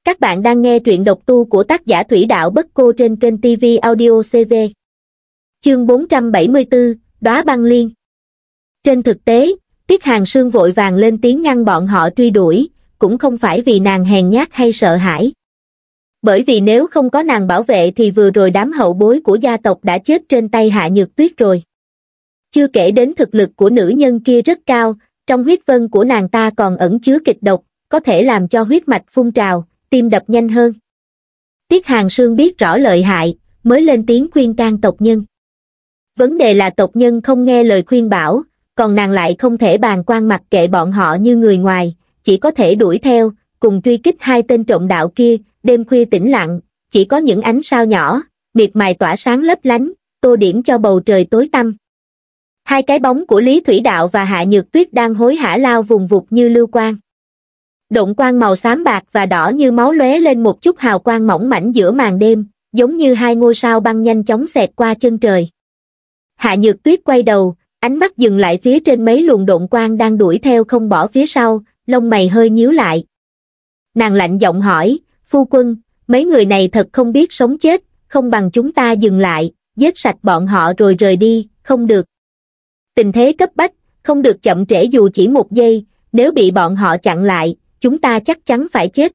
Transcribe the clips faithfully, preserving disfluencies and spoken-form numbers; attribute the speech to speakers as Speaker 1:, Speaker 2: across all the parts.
Speaker 1: Các bạn đang nghe truyện độc tu của tác giả Thủy Đạo Bất Cô trên kênh ti vi Audio xê vê. Chương bốn trăm bảy mươi tư, Đóa Băng Liên. Trên thực tế, Tiết Hàn Sương vội vàng lên tiếng ngăn bọn họ truy đuổi, cũng không phải vì nàng hèn nhát hay sợ hãi. Bởi vì nếu không có nàng bảo vệ thì vừa rồi đám hậu bối của gia tộc đã chết trên tay Hạ Nhược Tuyết rồi. Chưa kể đến thực lực của nữ nhân kia rất cao, trong huyết vân của nàng ta còn ẩn chứa kịch độc, có thể làm cho huyết mạch phun trào, tim đập nhanh hơn. Tiết Hàn Sương biết rõ lợi hại, mới lên tiếng khuyên can tộc nhân. Vấn đề là tộc nhân không nghe lời khuyên bảo, còn nàng lại không thể bàng quan mặc kệ bọn họ như người ngoài, chỉ có thể đuổi theo, cùng truy kích hai tên trộm đạo kia. Đêm khuya tĩnh lặng, chỉ có những ánh sao nhỏ, miệt mài tỏa sáng lấp lánh, tô điểm cho bầu trời tối tăm. Hai cái bóng của Lý Thủy Đạo và Hạ Nhược Tuyết đang hối hả lao vùng vụt như lưu quang. Động quang màu xám bạc và đỏ như máu lóe lên một chút hào quang mỏng mảnh giữa màn đêm, giống như hai ngôi sao băng nhanh chóng xẹt qua chân trời. Hạ Nhược Tuyết quay đầu, ánh mắt dừng lại phía trên mấy luồng độn quang đang đuổi theo không bỏ phía sau, lông mày hơi nhíu lại. Nàng lạnh giọng hỏi, phu quân, mấy người này thật không biết sống chết, không bằng chúng ta dừng lại, giết sạch bọn họ rồi rời đi, không được. Tình thế cấp bách, không được chậm trễ dù chỉ một giây, nếu bị bọn họ chặn lại, chúng ta chắc chắn phải chết.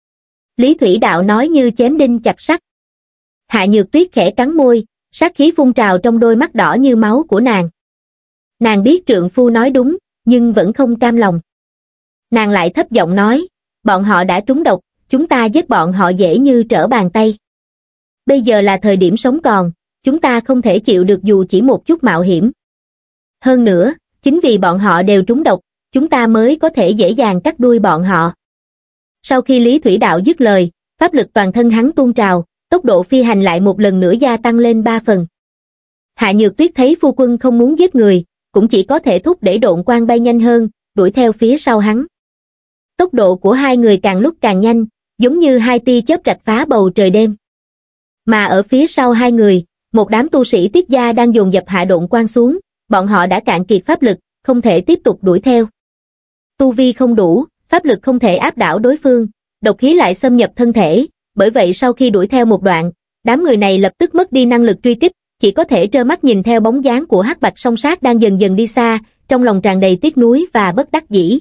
Speaker 1: Lý Thủy Đạo nói như chém đinh chặt sắt. Hạ Nhược Tuyết khẽ cắn môi, sát khí phun trào trong đôi mắt đỏ như máu của nàng. Nàng biết trượng phu nói đúng, nhưng vẫn không cam lòng. Nàng lại thấp giọng nói, bọn họ đã trúng độc, chúng ta giết bọn họ dễ như trở bàn tay. Bây giờ là thời điểm sống còn, chúng ta không thể chịu được dù chỉ một chút mạo hiểm. Hơn nữa, chính vì bọn họ đều trúng độc, chúng ta mới có thể dễ dàng cắt đuôi bọn họ. Sau khi Lý Thủy Đạo dứt lời, pháp lực toàn thân hắn tuôn trào, tốc độ phi hành lại một lần nữa gia tăng lên ba phần. Hạ Nhược Tuyết thấy phu quân không muốn giết người, cũng chỉ có thể thúc để độn quang bay nhanh hơn, đuổi theo phía sau hắn. Tốc độ của hai người càng lúc càng nhanh, giống như hai tia chớp rạch phá bầu trời đêm. Mà ở phía sau hai người, một đám tu sĩ Tiết gia đang dồn dập hạ độn quang xuống, bọn họ đã cạn kiệt pháp lực, không thể tiếp tục đuổi theo. Tu vi không đủ, pháp lực không thể áp đảo đối phương, độc khí lại xâm nhập thân thể, bởi vậy sau khi đuổi theo một đoạn, đám người này lập tức mất đi năng lực truy kích, chỉ có thể trơ mắt nhìn theo bóng dáng của Hắc Bạch Song Sát đang dần dần đi xa, trong lòng tràn đầy tiếc nuối và bất đắc dĩ.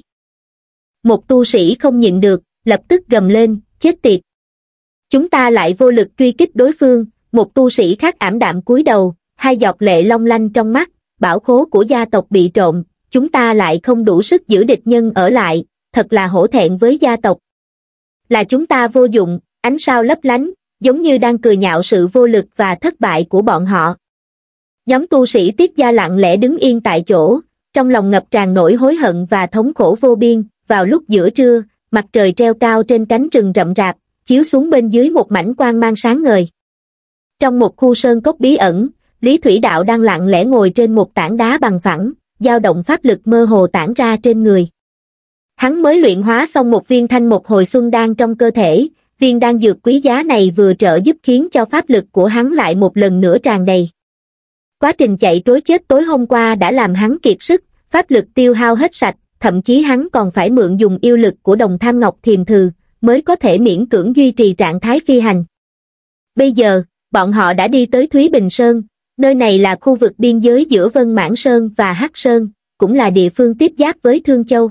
Speaker 1: Một tu sĩ không nhịn được, lập tức gầm lên, chết tiệt. Chúng ta lại vô lực truy kích đối phương, một tu sĩ khác ảm đạm cúi đầu, hai giọt lệ long lanh trong mắt, bảo khố của gia tộc bị trộm, chúng ta lại không đủ sức giữ địch nhân ở lại, thật là hổ thẹn với gia tộc. Là chúng ta vô dụng, ánh sao lấp lánh, giống như đang cười nhạo sự vô lực và thất bại của bọn họ. Nhóm tu sĩ Tiết gia lặng lẽ đứng yên tại chỗ, trong lòng ngập tràn nỗi hối hận và thống khổ vô biên. Vào lúc giữa trưa, mặt trời treo cao trên cánh rừng rậm rạp, chiếu xuống bên dưới một mảnh quang mang sáng ngời. Trong một khu sơn cốc bí ẩn, Lý Thủy Đạo đang lặng lẽ ngồi trên một tảng đá bằng phẳng, dao động pháp lực mơ hồ tản ra trên người. Hắn mới luyện hóa xong một viên thanh một hồi xuân đan trong cơ thể, viên đan dược quý giá này vừa trợ giúp khiến cho pháp lực của hắn lại một lần nữa tràn đầy. Quá trình chạy trối chết tối hôm qua đã làm hắn kiệt sức, pháp lực tiêu hao hết sạch, thậm chí hắn còn phải mượn dùng yêu lực của Đồng Tham Ngọc Thiềm Thừ, mới có thể miễn cưỡng duy trì trạng thái phi hành. Bây giờ, bọn họ đã đi tới Thúy Bình Sơn, nơi này là khu vực biên giới giữa Vân Mãn Sơn và Hắc Sơn, cũng là địa phương tiếp giáp với Thương Châu.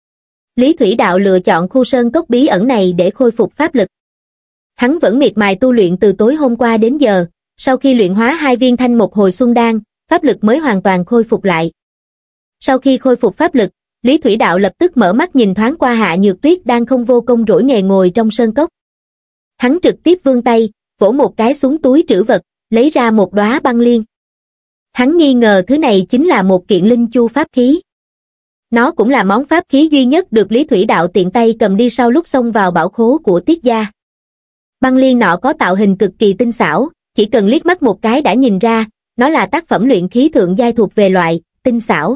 Speaker 1: Lý Thủy Đạo lựa chọn khu sơn cốc bí ẩn này để khôi phục pháp lực. Hắn vẫn miệt mài tu luyện từ tối hôm qua đến giờ, sau khi luyện hóa hai viên thanh một hồi xuân đan, pháp lực mới hoàn toàn khôi phục lại. Sau khi khôi phục pháp lực, Lý Thủy Đạo lập tức mở mắt nhìn thoáng qua Hạ Nhược Tuyết đang không vô công rỗi nghề ngồi trong sơn cốc. Hắn trực tiếp vươn tay, vỗ một cái xuống túi trữ vật, lấy ra một đóa băng liên. Hắn nghi ngờ thứ này chính là một kiện linh chu pháp khí. Nó cũng là món pháp khí duy nhất được Lý Thủy Đạo tiện tay cầm đi sau lúc xông vào bảo khố của Tiết gia. Băng liên nọ có tạo hình cực kỳ tinh xảo, chỉ cần liếc mắt một cái đã nhìn ra, nó là tác phẩm luyện khí thượng giai thuộc về loại tinh xảo.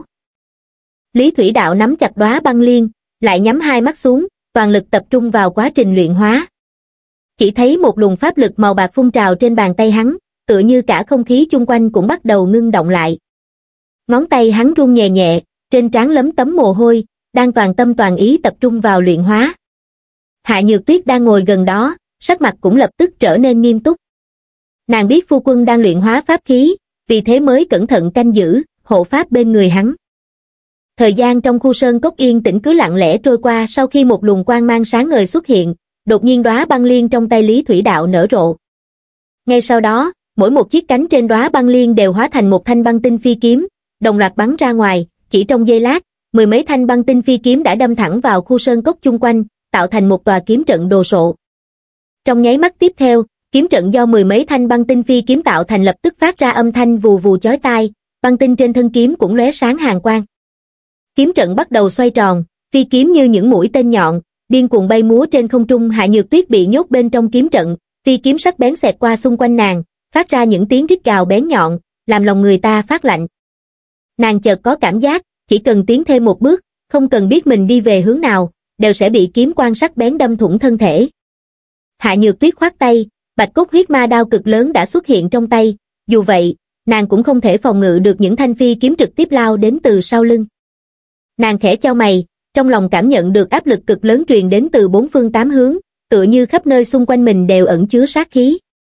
Speaker 1: Lý Thủy Đạo nắm chặt đóa băng liên, lại nhắm hai mắt xuống, toàn lực tập trung vào quá trình luyện hóa. Chỉ thấy một luồng pháp lực màu bạc phun trào trên bàn tay hắn, tựa như cả không khí chung quanh cũng bắt đầu ngưng động lại. Ngón tay hắn run nhẹ nhẹ, trên trán lấm tấm mồ hôi, đang toàn tâm toàn ý tập trung vào luyện hóa. Hạ Nhược Tuyết đang ngồi gần đó, sắc mặt cũng lập tức trở nên nghiêm túc. Nàng biết phu quân đang luyện hóa pháp khí, vì thế mới cẩn thận canh giữ, hộ pháp bên người hắn. Thời gian trong khu sơn cốc yên tĩnh cứ lặng lẽ trôi qua. Sau khi một luồng quang mang sáng ngời xuất hiện, đột nhiên đóa băng liên trong tay Lý Thủy Đạo nở rộ. Ngay sau đó, mỗi một chiếc cánh trên đóa băng liên đều hóa thành một thanh băng tinh phi kiếm, đồng loạt bắn ra ngoài. Chỉ trong giây lát, mười mấy thanh băng tinh phi kiếm đã đâm thẳng vào khu sơn cốc chung quanh, tạo thành một tòa kiếm trận đồ sộ. Trong nháy mắt tiếp theo, kiếm trận do mười mấy thanh băng tinh phi kiếm tạo thành lập tức phát ra âm thanh vù vù chói tai, băng tinh trên thân kiếm cũng lóe sáng hàn quang. Kiếm trận bắt đầu xoay tròn, phi kiếm như những mũi tên nhọn, điên cuồng bay múa trên không trung. Hạ Nhược Tuyết bị nhốt bên trong kiếm trận, phi kiếm sắc bén xẹt qua xung quanh nàng, phát ra những tiếng rít gào bén nhọn, làm lòng người ta phát lạnh. Nàng chợt có cảm giác, chỉ cần tiến thêm một bước, không cần biết mình đi về hướng nào, đều sẽ bị kiếm quang sắc bén đâm thủng thân thể. Hạ Nhược Tuyết khoát tay, bạch cốt huyết ma đao cực lớn đã xuất hiện trong tay, dù vậy, nàng cũng không thể phòng ngự được những thanh phi kiếm trực tiếp lao đến từ sau lưng. Nàng khẽ chau mày, trong lòng cảm nhận được áp lực cực lớn truyền đến từ bốn phương tám hướng, tựa như khắp nơi xung quanh mình đều ẩn chứa sát khí.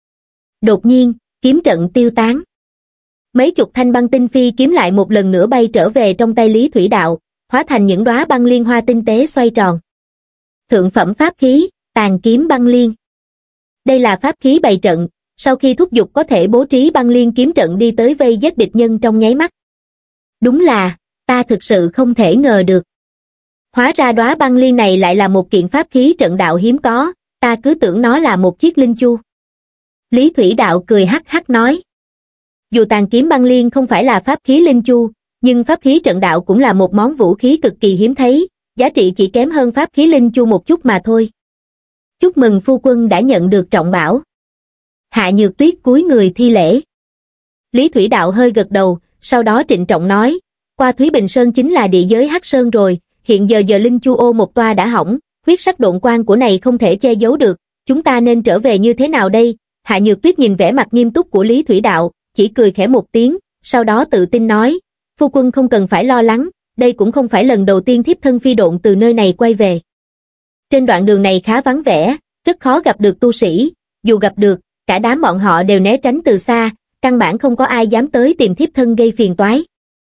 Speaker 1: Đột nhiên, kiếm trận tiêu tán. Mấy chục thanh băng tinh phi kiếm lại một lần nữa bay trở về trong tay Lý Thủy Đạo, hóa thành những đóa băng liên hoa tinh tế xoay tròn. Thượng phẩm pháp khí, Tàn kiếm băng liên. Đây là pháp khí bày trận, sau khi thúc giục có thể bố trí băng liên kiếm trận đi tới vây giết địch nhân trong nháy mắt. Đúng là, ta thực sự không thể ngờ được. Hóa ra đóa băng liên này lại là một kiện pháp khí trận đạo hiếm có, ta cứ tưởng nó là một chiếc linh chu. Lý Thủy Đạo cười hắc hắc nói. Dù tàn kiếm băng liên không phải là pháp khí linh chu, nhưng pháp khí trận đạo cũng là một món vũ khí cực kỳ hiếm thấy, giá trị chỉ kém hơn pháp khí linh chu một chút mà thôi. Chúc mừng phu quân đã nhận được trọng bảo. Hạ Nhược Tuyết cúi người thi lễ. Lý Thủy Đạo hơi gật đầu, sau đó trịnh trọng nói, qua Thúy Bình Sơn chính là địa giới Hắc Sơn rồi, hiện giờ giờ linh chu ô một toa đã hỏng, huyết sắc độn quang của này không thể che giấu được, chúng ta nên trở về như thế nào đây? Hạ Nhược Tuyết nhìn vẻ mặt nghiêm túc của Lý Thủy Đạo, chỉ cười khẽ một tiếng, sau đó tự tin nói, phu quân không cần phải lo lắng, đây cũng không phải lần đầu tiên thiếp thân phi độn từ nơi này quay về. Trên đoạn đường này khá vắng vẻ, rất khó gặp được tu sĩ, dù gặp được, cả đám bọn họ đều né tránh từ xa, căn bản không có ai dám tới tìm thiếp thân gây phiền toái.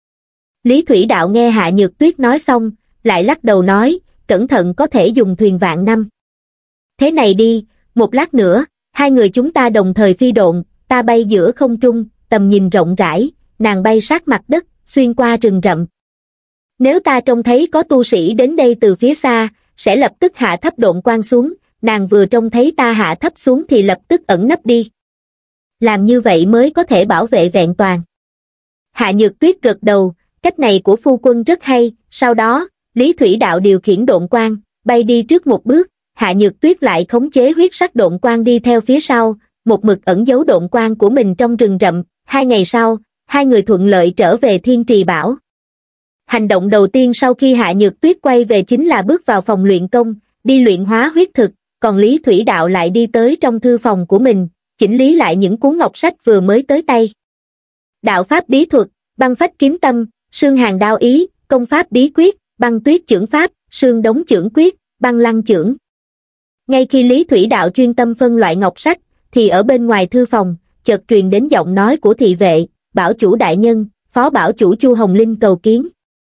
Speaker 1: Lý Thủy Đạo nghe Hạ Nhược Tuyết nói xong, lại lắc đầu nói, cẩn thận có thể dùng thuyền vạn năm. Thế này đi, một lát nữa, hai người chúng ta đồng thời phi độn, ta bay giữa không trung, tầm nhìn rộng rãi, nàng bay sát mặt đất, xuyên qua rừng rậm. Nếu ta trông thấy có tu sĩ đến đây từ phía xa, sẽ lập tức hạ thấp độn quang xuống, nàng vừa trông thấy ta hạ thấp xuống thì lập tức ẩn nấp đi. Làm như vậy mới có thể bảo vệ vẹn toàn. Hạ Nhược Tuyết gật đầu, cách này của phu quân rất hay, sau đó, Lý Thủy Đạo điều khiển độn quang, bay đi trước một bước, Hạ Nhược Tuyết lại khống chế huyết sắc độn quang đi theo phía sau, một mực ẩn giấu độn quang của mình trong rừng rậm. Hai ngày sau, hai người thuận lợi trở về Thiên Trì Bảo. Hành động đầu tiên sau khi Hạ Nhược Tuyết quay về chính là bước vào phòng luyện công, đi luyện hóa huyết thực, còn Lý Thủy Đạo lại đi tới trong thư phòng của mình, chỉnh lý lại những cuốn ngọc sách vừa mới tới tay. Đạo pháp bí thuật, băng phách kiếm tâm, sương hàn đao ý, công pháp bí quyết, băng tuyết chưởng pháp, sương đống chưởng quyết, băng lăng chưởng. Ngay khi Lý Thủy Đạo chuyên tâm phân loại ngọc sách, thì ở bên ngoài thư phòng, chợt truyền đến giọng nói của thị vệ, bảo chủ đại nhân, phó bảo chủ Chu Hồng Linh cầu kiến.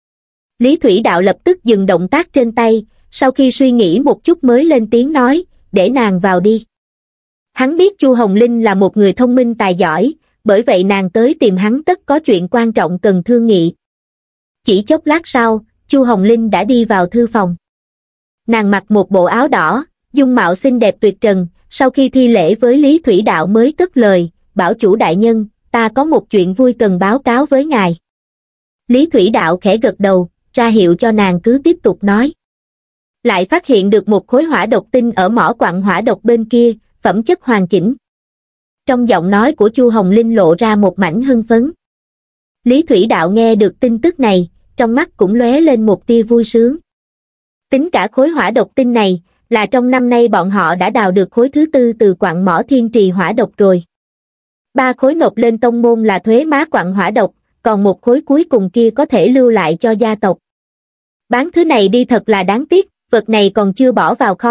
Speaker 1: Lý Thủy Đạo lập tức dừng động tác trên tay, sau khi suy nghĩ một chút mới lên tiếng nói, để nàng vào đi. Hắn biết Chu Hồng Linh là một người thông minh tài giỏi, bởi vậy nàng tới tìm hắn tất có chuyện quan trọng cần thương nghị. Chỉ chốc lát sau, Chu Hồng Linh đã đi vào thư phòng. Nàng mặc một bộ áo đỏ, dung mạo xinh đẹp tuyệt trần, sau khi thi lễ với Lý Thủy Đạo mới cất lời, bảo chủ đại nhân, ta có một chuyện vui cần báo cáo với ngài. Lý Thủy Đạo khẽ gật đầu, ra hiệu cho nàng cứ tiếp tục nói. Lại phát hiện được một khối hỏa độc tinh ở mỏ quặng hỏa độc bên kia, phẩm chất hoàn chỉnh. Trong giọng nói của Chu Hồng Linh lộ ra một mảnh hưng phấn. Lý Thủy Đạo nghe được tin tức này, trong mắt cũng lóe lên một tia vui sướng. Tính cả khối hỏa độc tinh này, là trong năm nay bọn họ đã đào được khối thứ tư từ quặng mỏ Thiên Trì hỏa độc rồi. Ba khối nộp lên tông môn là thuế má quặng hỏa độc, còn một khối cuối cùng kia có thể lưu lại cho gia tộc. Bán thứ này đi thật là đáng tiếc, vật này còn chưa bỏ vào kho,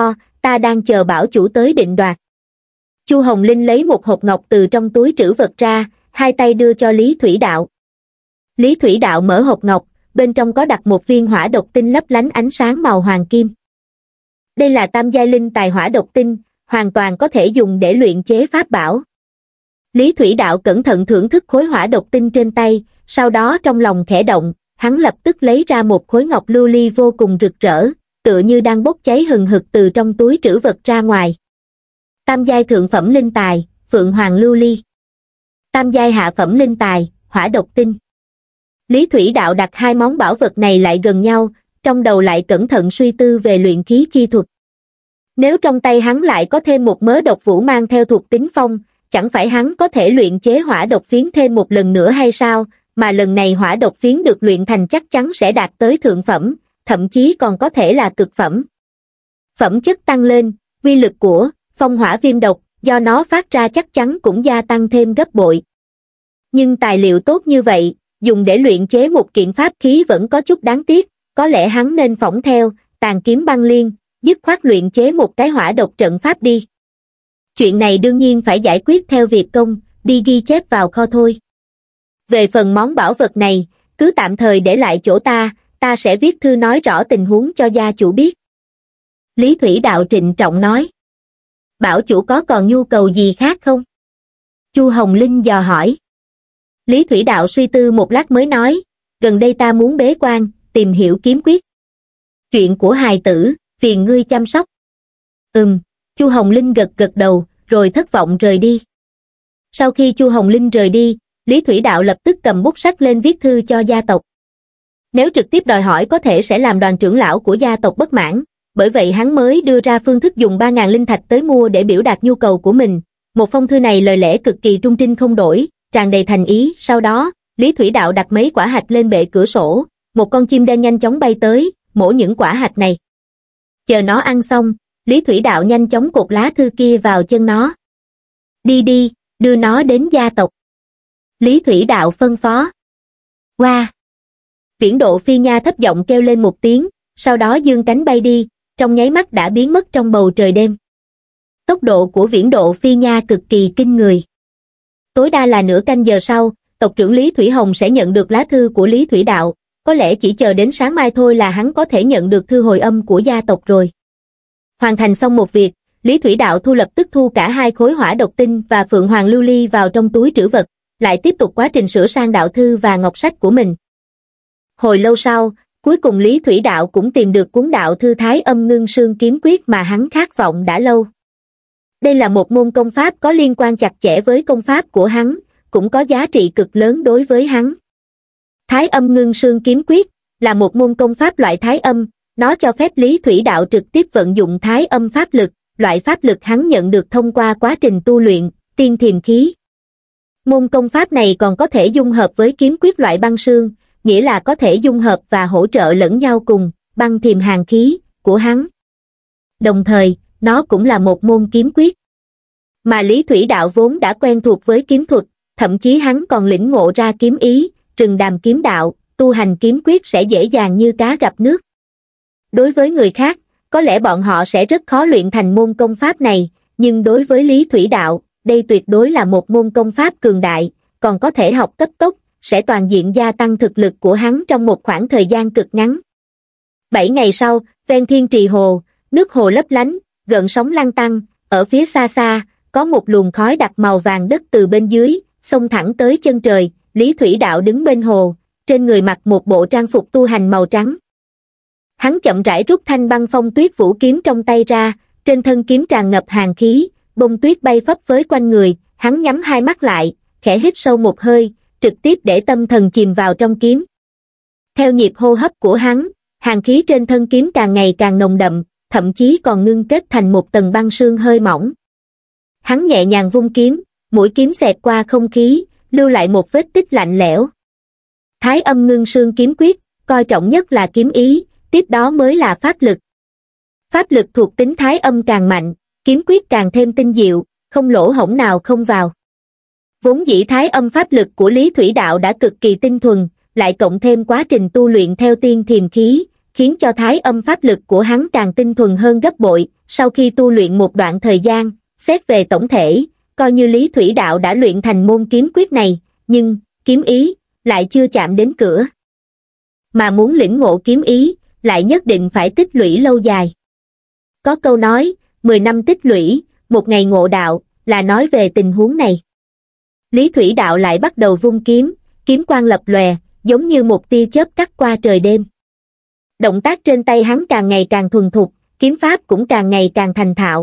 Speaker 1: ta đang chờ bảo chủ tới định đoạt. Chu Hồng Linh lấy một hộp ngọc từ trong túi trữ vật ra, hai tay đưa cho Lý Thủy Đạo. Lý Thủy Đạo mở hộp ngọc, bên trong có đặt một viên hỏa độc tinh lấp lánh ánh sáng màu hoàng kim. Đây là tam giai linh tài hỏa độc tinh, hoàn toàn có thể dùng để luyện chế pháp bảo. Lý Thủy Đạo cẩn thận thưởng thức khối hỏa độc tinh trên tay, sau đó trong lòng khẽ động, hắn lập tức lấy ra một khối ngọc lưu ly vô cùng rực rỡ, tựa như đang bốc cháy hừng hực từ trong túi trữ vật ra ngoài. Tam giai thượng phẩm linh tài, Phượng Hoàng lưu ly. Tam giai hạ phẩm linh tài, hỏa độc tinh. Lý Thủy Đạo đặt hai món bảo vật này lại gần nhau, trong đầu lại cẩn thận suy tư về luyện khí chi thuật. Nếu trong tay hắn lại có thêm một mớ độc vũ mang theo thuộc tính phong, chẳng phải hắn có thể luyện chế hỏa độc phiến thêm một lần nữa hay sao, mà lần này hỏa độc phiến được luyện thành chắc chắn sẽ đạt tới thượng phẩm, thậm chí còn có thể là cực phẩm. Phẩm chất tăng lên, uy lực của phong hỏa viêm độc, do nó phát ra chắc chắn cũng gia tăng thêm gấp bội. Nhưng tài liệu tốt như vậy, dùng để luyện chế một kiện pháp khí vẫn có chút đáng tiếc, có lẽ hắn nên phỏng theo, tàn kiếm băng liên, dứt khoát luyện chế một cái hỏa độc trận pháp đi. Chuyện này đương nhiên phải giải quyết theo việc công, đi ghi chép vào kho thôi. Về phần món bảo vật này, cứ tạm thời để lại chỗ ta, ta sẽ viết thư nói rõ tình huống cho gia chủ biết. Lý Thủy Đạo trịnh trọng nói. Bảo chủ có còn nhu cầu gì khác không? Chu Hồng Linh dò hỏi. Lý Thủy Đạo suy tư một lát mới nói, gần đây ta muốn bế quan, tìm hiểu kiếm quyết. Chuyện của hài tử, phiền ngươi chăm sóc. Ừm, Chu Hồng Linh gật gật đầu, rồi thất vọng rời đi. Sau khi Chu Hồng Linh rời đi, Lý Thủy Đạo lập tức cầm bút sắt lên viết thư cho gia tộc. Nếu trực tiếp đòi hỏi có thể sẽ làm đoàn trưởng lão của gia tộc bất mãn, bởi vậy hắn mới đưa ra phương thức dùng ba nghìn linh thạch tới mua để biểu đạt nhu cầu của mình. Một phong thư này lời lẽ cực kỳ trung trinh không đổi, tràn đầy thành ý. Sau đó, Lý Thủy Đạo đặt mấy quả hạch lên bệ cửa sổ, một con chim đen nhanh chóng bay tới, mổ những quả hạch này. Chờ nó ăn xong, Lý Thủy Đạo nhanh chóng cột lá thư kia vào chân nó. Đi đi, đưa nó đến gia tộc. Lý Thủy Đạo phân phó. Qua. Wow. Viễn Độ Phi Nha thấp giọng kêu lên một tiếng, sau đó giương cánh bay đi, trong nháy mắt đã biến mất trong bầu trời đêm. Tốc độ của Viễn Độ Phi Nha cực kỳ kinh người. Tối đa là nửa canh giờ sau, tộc trưởng Lý Thủy Hồng sẽ nhận được lá thư của Lý Thủy Đạo, có lẽ chỉ chờ đến sáng mai thôi là hắn có thể nhận được thư hồi âm của gia tộc rồi. Hoàn thành xong một việc, Lý Thủy Đạo thu lập tức thu cả hai khối hỏa độc tinh và Phượng Hoàng lưu ly vào trong túi trữ vật, lại tiếp tục quá trình sửa sang đạo thư và ngọc sách của mình. Hồi lâu sau, cuối cùng Lý Thủy Đạo cũng tìm được cuốn đạo thư Thái Âm Ngưng Sương Kiếm Quyết mà hắn khát vọng đã lâu. Đây là một môn công pháp có liên quan chặt chẽ với công pháp của hắn, cũng có giá trị cực lớn đối với hắn. Thái Âm Ngưng Sương Kiếm Quyết là một môn công pháp loại thái âm, nó cho phép Lý Thủy Đạo trực tiếp vận dụng thái âm pháp lực, loại pháp lực hắn nhận được thông qua quá trình tu luyện, tiên thiềm khí. Môn công pháp này còn có thể dung hợp với kiếm quyết loại băng sương, nghĩa là có thể dung hợp và hỗ trợ lẫn nhau cùng băng thiềm hàn khí của hắn. Đồng thời, nó cũng là một môn kiếm quyết. Mà Lý Thủy Đạo vốn đã quen thuộc với kiếm thuật, thậm chí hắn còn lĩnh ngộ ra kiếm ý, trừng đàm kiếm đạo, tu hành kiếm quyết sẽ dễ dàng như cá gặp nước. Đối với người khác, có lẽ bọn họ sẽ rất khó luyện thành môn công pháp này, nhưng đối với Lý Thủy Đạo, đây tuyệt đối là một môn công pháp cường đại, còn có thể học cấp tốc, sẽ toàn diện gia tăng thực lực của hắn trong một khoảng thời gian cực ngắn. Bảy ngày sau, ven Thiên Trì Hồ, nước hồ lấp lánh, gợn sóng lăn tăn, ở phía xa xa, có một luồng khói đặc màu vàng đất từ bên dưới, xông thẳng tới chân trời. Lý Thủy Đạo đứng bên hồ, trên người mặc một bộ trang phục tu hành màu trắng. Hắn chậm rãi rút thanh băng phong tuyết vũ kiếm trong tay ra, trên thân kiếm tràn ngập hàn khí, bông tuyết bay phấp phới quanh người, hắn nhắm hai mắt lại, khẽ hít sâu một hơi, trực tiếp để tâm thần chìm vào trong kiếm. Theo nhịp hô hấp của hắn, hàn khí trên thân kiếm càng ngày càng nồng đậm, thậm chí còn ngưng kết thành một tầng băng sương hơi mỏng. Hắn nhẹ nhàng vung kiếm, mũi kiếm xẹt qua không khí, lưu lại một vết tích lạnh lẽo. Thái Âm Ngưng Sương Kiếm Quyết, coi trọng nhất là kiếm ý, tiếp đó mới là pháp lực. Pháp lực thuộc tính thái âm càng mạnh, kiếm quyết càng thêm tinh diệu, không lỗ hổng nào không vào. Vốn dĩ thái âm pháp lực của Lý Thủy Đạo đã cực kỳ tinh thuần, lại cộng thêm quá trình tu luyện theo tiên thiềm khí, khiến cho thái âm pháp lực của hắn càng tinh thuần hơn gấp bội, sau khi tu luyện một đoạn thời gian, xét về tổng thể, coi như Lý Thủy Đạo đã luyện thành môn kiếm quyết này, nhưng, kiếm ý, lại chưa chạm đến cửa. Mà muốn lĩnh ngộ kiếm ý, lại nhất định phải tích lũy lâu dài. Có câu nói, mười năm tích lũy, một ngày ngộ đạo, là nói về tình huống này. Lý Thủy Đạo lại bắt đầu vung kiếm, kiếm quang lập lòe, giống như một tia chớp cắt qua trời đêm. Động tác trên tay hắn càng ngày càng thuần thục, kiếm pháp cũng càng ngày càng thành thạo.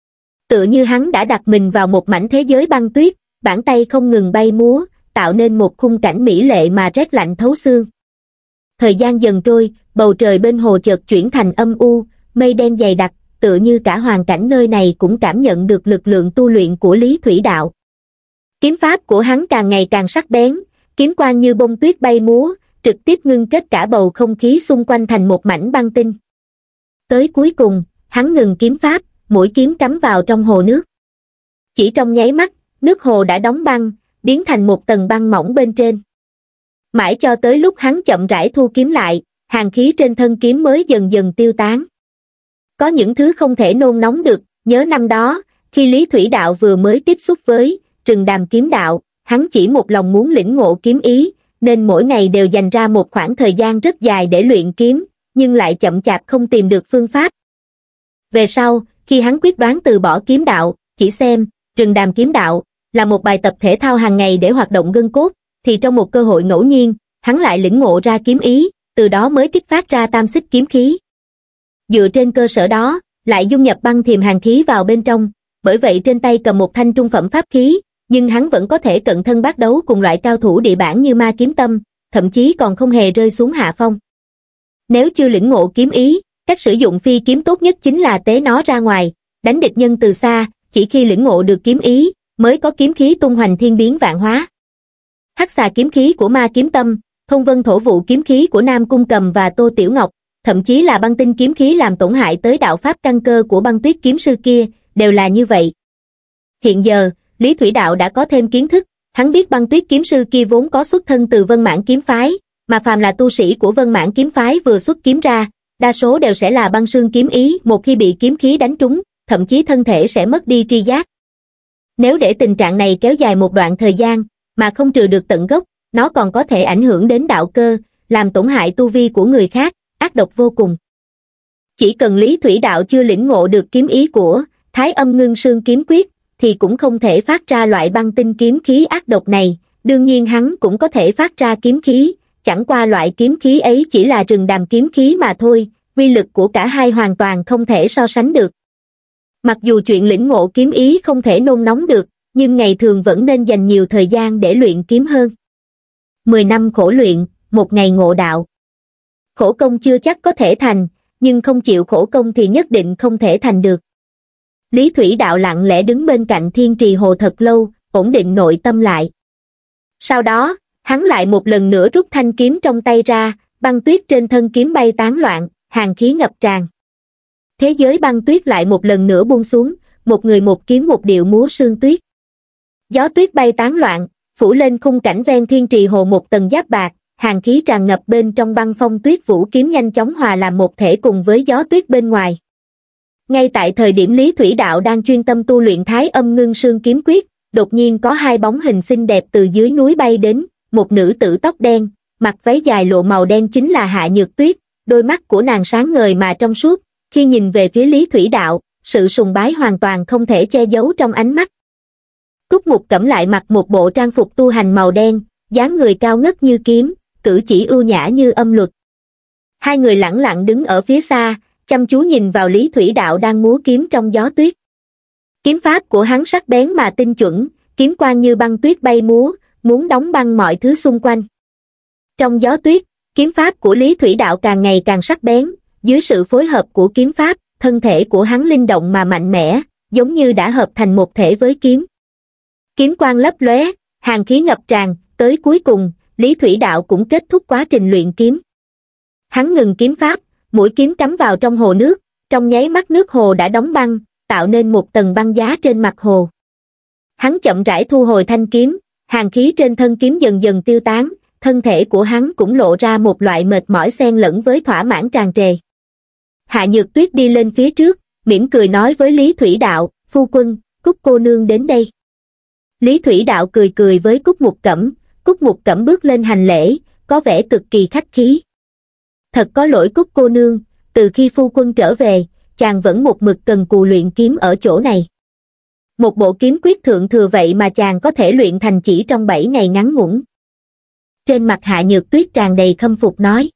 Speaker 1: Tựa như hắn đã đặt mình vào một mảnh thế giới băng tuyết, bàn tay không ngừng bay múa, tạo nên một khung cảnh mỹ lệ mà rét lạnh thấu xương. Thời gian dần trôi, bầu trời bên hồ chợt chuyển thành âm u, mây đen dày đặc, tựa như cả hoàn cảnh nơi này cũng cảm nhận được lực lượng tu luyện của Lý Thủy Đạo. Kiếm pháp của hắn càng ngày càng sắc bén, kiếm quang như bông tuyết bay múa, trực tiếp ngưng kết cả bầu không khí xung quanh thành một mảnh băng tinh. Tới cuối cùng, hắn ngừng kiếm pháp, mũi kiếm cắm vào trong hồ nước. Chỉ trong nháy mắt, nước hồ đã đóng băng, biến thành một tầng băng mỏng bên trên. Mãi cho tới lúc hắn chậm rãi thu kiếm lại, hàn khí trên thân kiếm mới dần dần tiêu tán. Có những thứ không thể nôn nóng được, nhớ năm đó, khi Lý Thủy Đạo vừa mới tiếp xúc với rừng đàm kiếm đạo, hắn chỉ một lòng muốn lĩnh ngộ kiếm ý, nên mỗi ngày đều dành ra một khoảng thời gian rất dài để luyện kiếm, nhưng lại chậm chạp không tìm được phương pháp. Về sau, khi hắn quyết đoán từ bỏ kiếm đạo, chỉ xem rừng đàm kiếm đạo là một bài tập thể thao hàng ngày để hoạt động gân cốt, thì trong một cơ hội ngẫu nhiên, hắn lại lĩnh ngộ ra kiếm ý, từ đó mới kích phát ra tam xích kiếm khí. Dựa trên cơ sở đó, lại dung nhập băng thiềm hàn khí vào bên trong, bởi vậy trên tay cầm một thanh trung phẩm pháp khí, nhưng hắn vẫn có thể cận thân bát đấu cùng loại cao thủ địa bản như Ma Kiếm Tâm, thậm chí còn không hề rơi xuống hạ phong. Nếu chưa lĩnh ngộ kiếm ý, cách sử dụng phi kiếm tốt nhất chính là tế nó ra ngoài, đánh địch nhân từ xa, chỉ khi lĩnh ngộ được kiếm ý, mới có kiếm khí tung hoành thiên biến vạn hóa. Hắc xà kiếm khí của Ma Kiếm Tâm, Thông Vân Thổ Vụ kiếm khí của Nam Cung Cầm và Tô Tiểu Ngọc, thậm chí là băng tinh kiếm khí làm tổn hại tới đạo pháp căn cơ của băng tuyết kiếm sư kia, đều là như vậy. Hiện giờ, Lý Thủy Đạo đã có thêm kiến thức, hắn biết băng tuyết kiếm sư kia vốn có xuất thân từ Vân Mãn kiếm phái, mà phàm là tu sĩ của Vân Mãn kiếm phái vừa xuất kiếm ra, đa số đều sẽ là băng xương kiếm ý, một khi bị kiếm khí đánh trúng, thậm chí thân thể sẽ mất đi tri giác. Nếu để tình trạng này kéo dài một đoạn thời gian, mà không trừ được tận gốc, nó còn có thể ảnh hưởng đến đạo cơ, làm tổn hại tu vi của người khác, ác độc vô cùng. Chỉ cần Lý Thủy Đạo chưa lĩnh ngộ được kiếm ý của Thái Âm Ngưng Sương kiếm quyết, thì cũng không thể phát ra loại băng tinh kiếm khí ác độc này, đương nhiên hắn cũng có thể phát ra kiếm khí, chẳng qua loại kiếm khí ấy chỉ là rừng đàm kiếm khí mà thôi, uy lực của cả hai hoàn toàn không thể so sánh được. Mặc dù chuyện lĩnh ngộ kiếm ý không thể nôn nóng được, nhưng ngày thường vẫn nên dành nhiều thời gian để luyện kiếm hơn. Mười năm khổ luyện, một ngày ngộ đạo. Khổ công chưa chắc có thể thành, nhưng không chịu khổ công thì nhất định không thể thành được. Lý Thủy Đạo lặng lẽ đứng bên cạnh Thiên Trì Hồ thật lâu, ổn định nội tâm lại. Sau đó, hắn lại một lần nữa rút thanh kiếm trong tay ra, băng tuyết trên thân kiếm bay tán loạn, hàn khí ngập tràn. Thế giới băng tuyết lại một lần nữa buông xuống, một người một kiếm một điệu múa sương tuyết. Gió tuyết bay tán loạn, phủ lên khung cảnh ven Thiên Trì Hồ một tầng giáp bạc, hàn khí tràn ngập bên trong băng phong tuyết vũ kiếm nhanh chóng hòa làm một thể cùng với gió tuyết bên ngoài. Ngay tại thời điểm Lý Thủy Đạo đang chuyên tâm tu luyện Thái Âm Ngưng Sương kiếm quyết, đột nhiên có hai bóng hình xinh đẹp từ dưới núi bay đến, một nữ tử tóc đen, mặc váy dài lộ màu đen chính là Hạ Nhược Tuyết, đôi mắt của nàng sáng ngời mà trong suốt, khi nhìn về phía Lý Thủy Đạo, sự sùng bái hoàn toàn không thể che giấu trong ánh mắt. Cúc Mục Cẩm lại mặc một bộ trang phục tu hành màu đen, dáng người cao ngất như kiếm, cử chỉ ưu nhã như âm luật. Hai người lẳng lặng đứng ở phía xa, chăm chú nhìn vào Lý Thủy Đạo đang múa kiếm trong gió tuyết. Kiếm pháp của hắn sắc bén mà tinh chuẩn, kiếm quang như băng tuyết bay múa, muốn đóng băng mọi thứ xung quanh. Trong gió tuyết, kiếm pháp của Lý Thủy Đạo càng ngày càng sắc bén, dưới sự phối hợp của kiếm pháp, thân thể của hắn linh động mà mạnh mẽ, giống như đã hợp thành một thể với kiếm. Kiếm quang lấp lóe, hàn khí ngập tràn, tới cuối cùng, Lý Thủy Đạo cũng kết thúc quá trình luyện kiếm. Hắn ngừng kiếm pháp, mũi kiếm cắm vào trong hồ nước, trong nháy mắt nước hồ đã đóng băng, tạo nên một tầng băng giá trên mặt hồ. Hắn chậm rãi thu hồi thanh kiếm, hàn khí trên thân kiếm dần dần tiêu tán, thân thể của hắn cũng lộ ra một loại mệt mỏi xen lẫn với thỏa mãn tràn trề. Hạ Nhược Tuyết đi lên phía trước, mỉm cười nói với Lý Thủy Đạo, phu quân, Cúc cô nương đến đây. Lý Thủy Đạo cười cười với Cúc Mục Cẩm, Cúc Mục Cẩm bước lên hành lễ, có vẻ cực kỳ khách khí. Thật có lỗi Cúc cô nương, từ khi phu quân trở về, chàng vẫn một mực cần cù luyện kiếm ở chỗ này. Một bộ kiếm quyết thượng thừa vậy mà chàng có thể luyện thành chỉ trong bảy ngày ngắn ngủn. Trên mặt Hạ Nhược Tuyết tràn đầy khâm phục nói.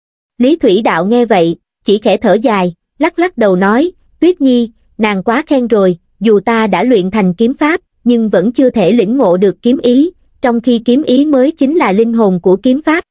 Speaker 1: Lý Thủy Đạo nghe vậy, chỉ khẽ thở dài, lắc lắc đầu nói, Tuyết Nhi, nàng quá khen rồi, dù ta đã luyện thành kiếm pháp, nhưng vẫn chưa thể lĩnh ngộ được kiếm ý, trong khi kiếm ý mới chính là linh hồn của kiếm pháp.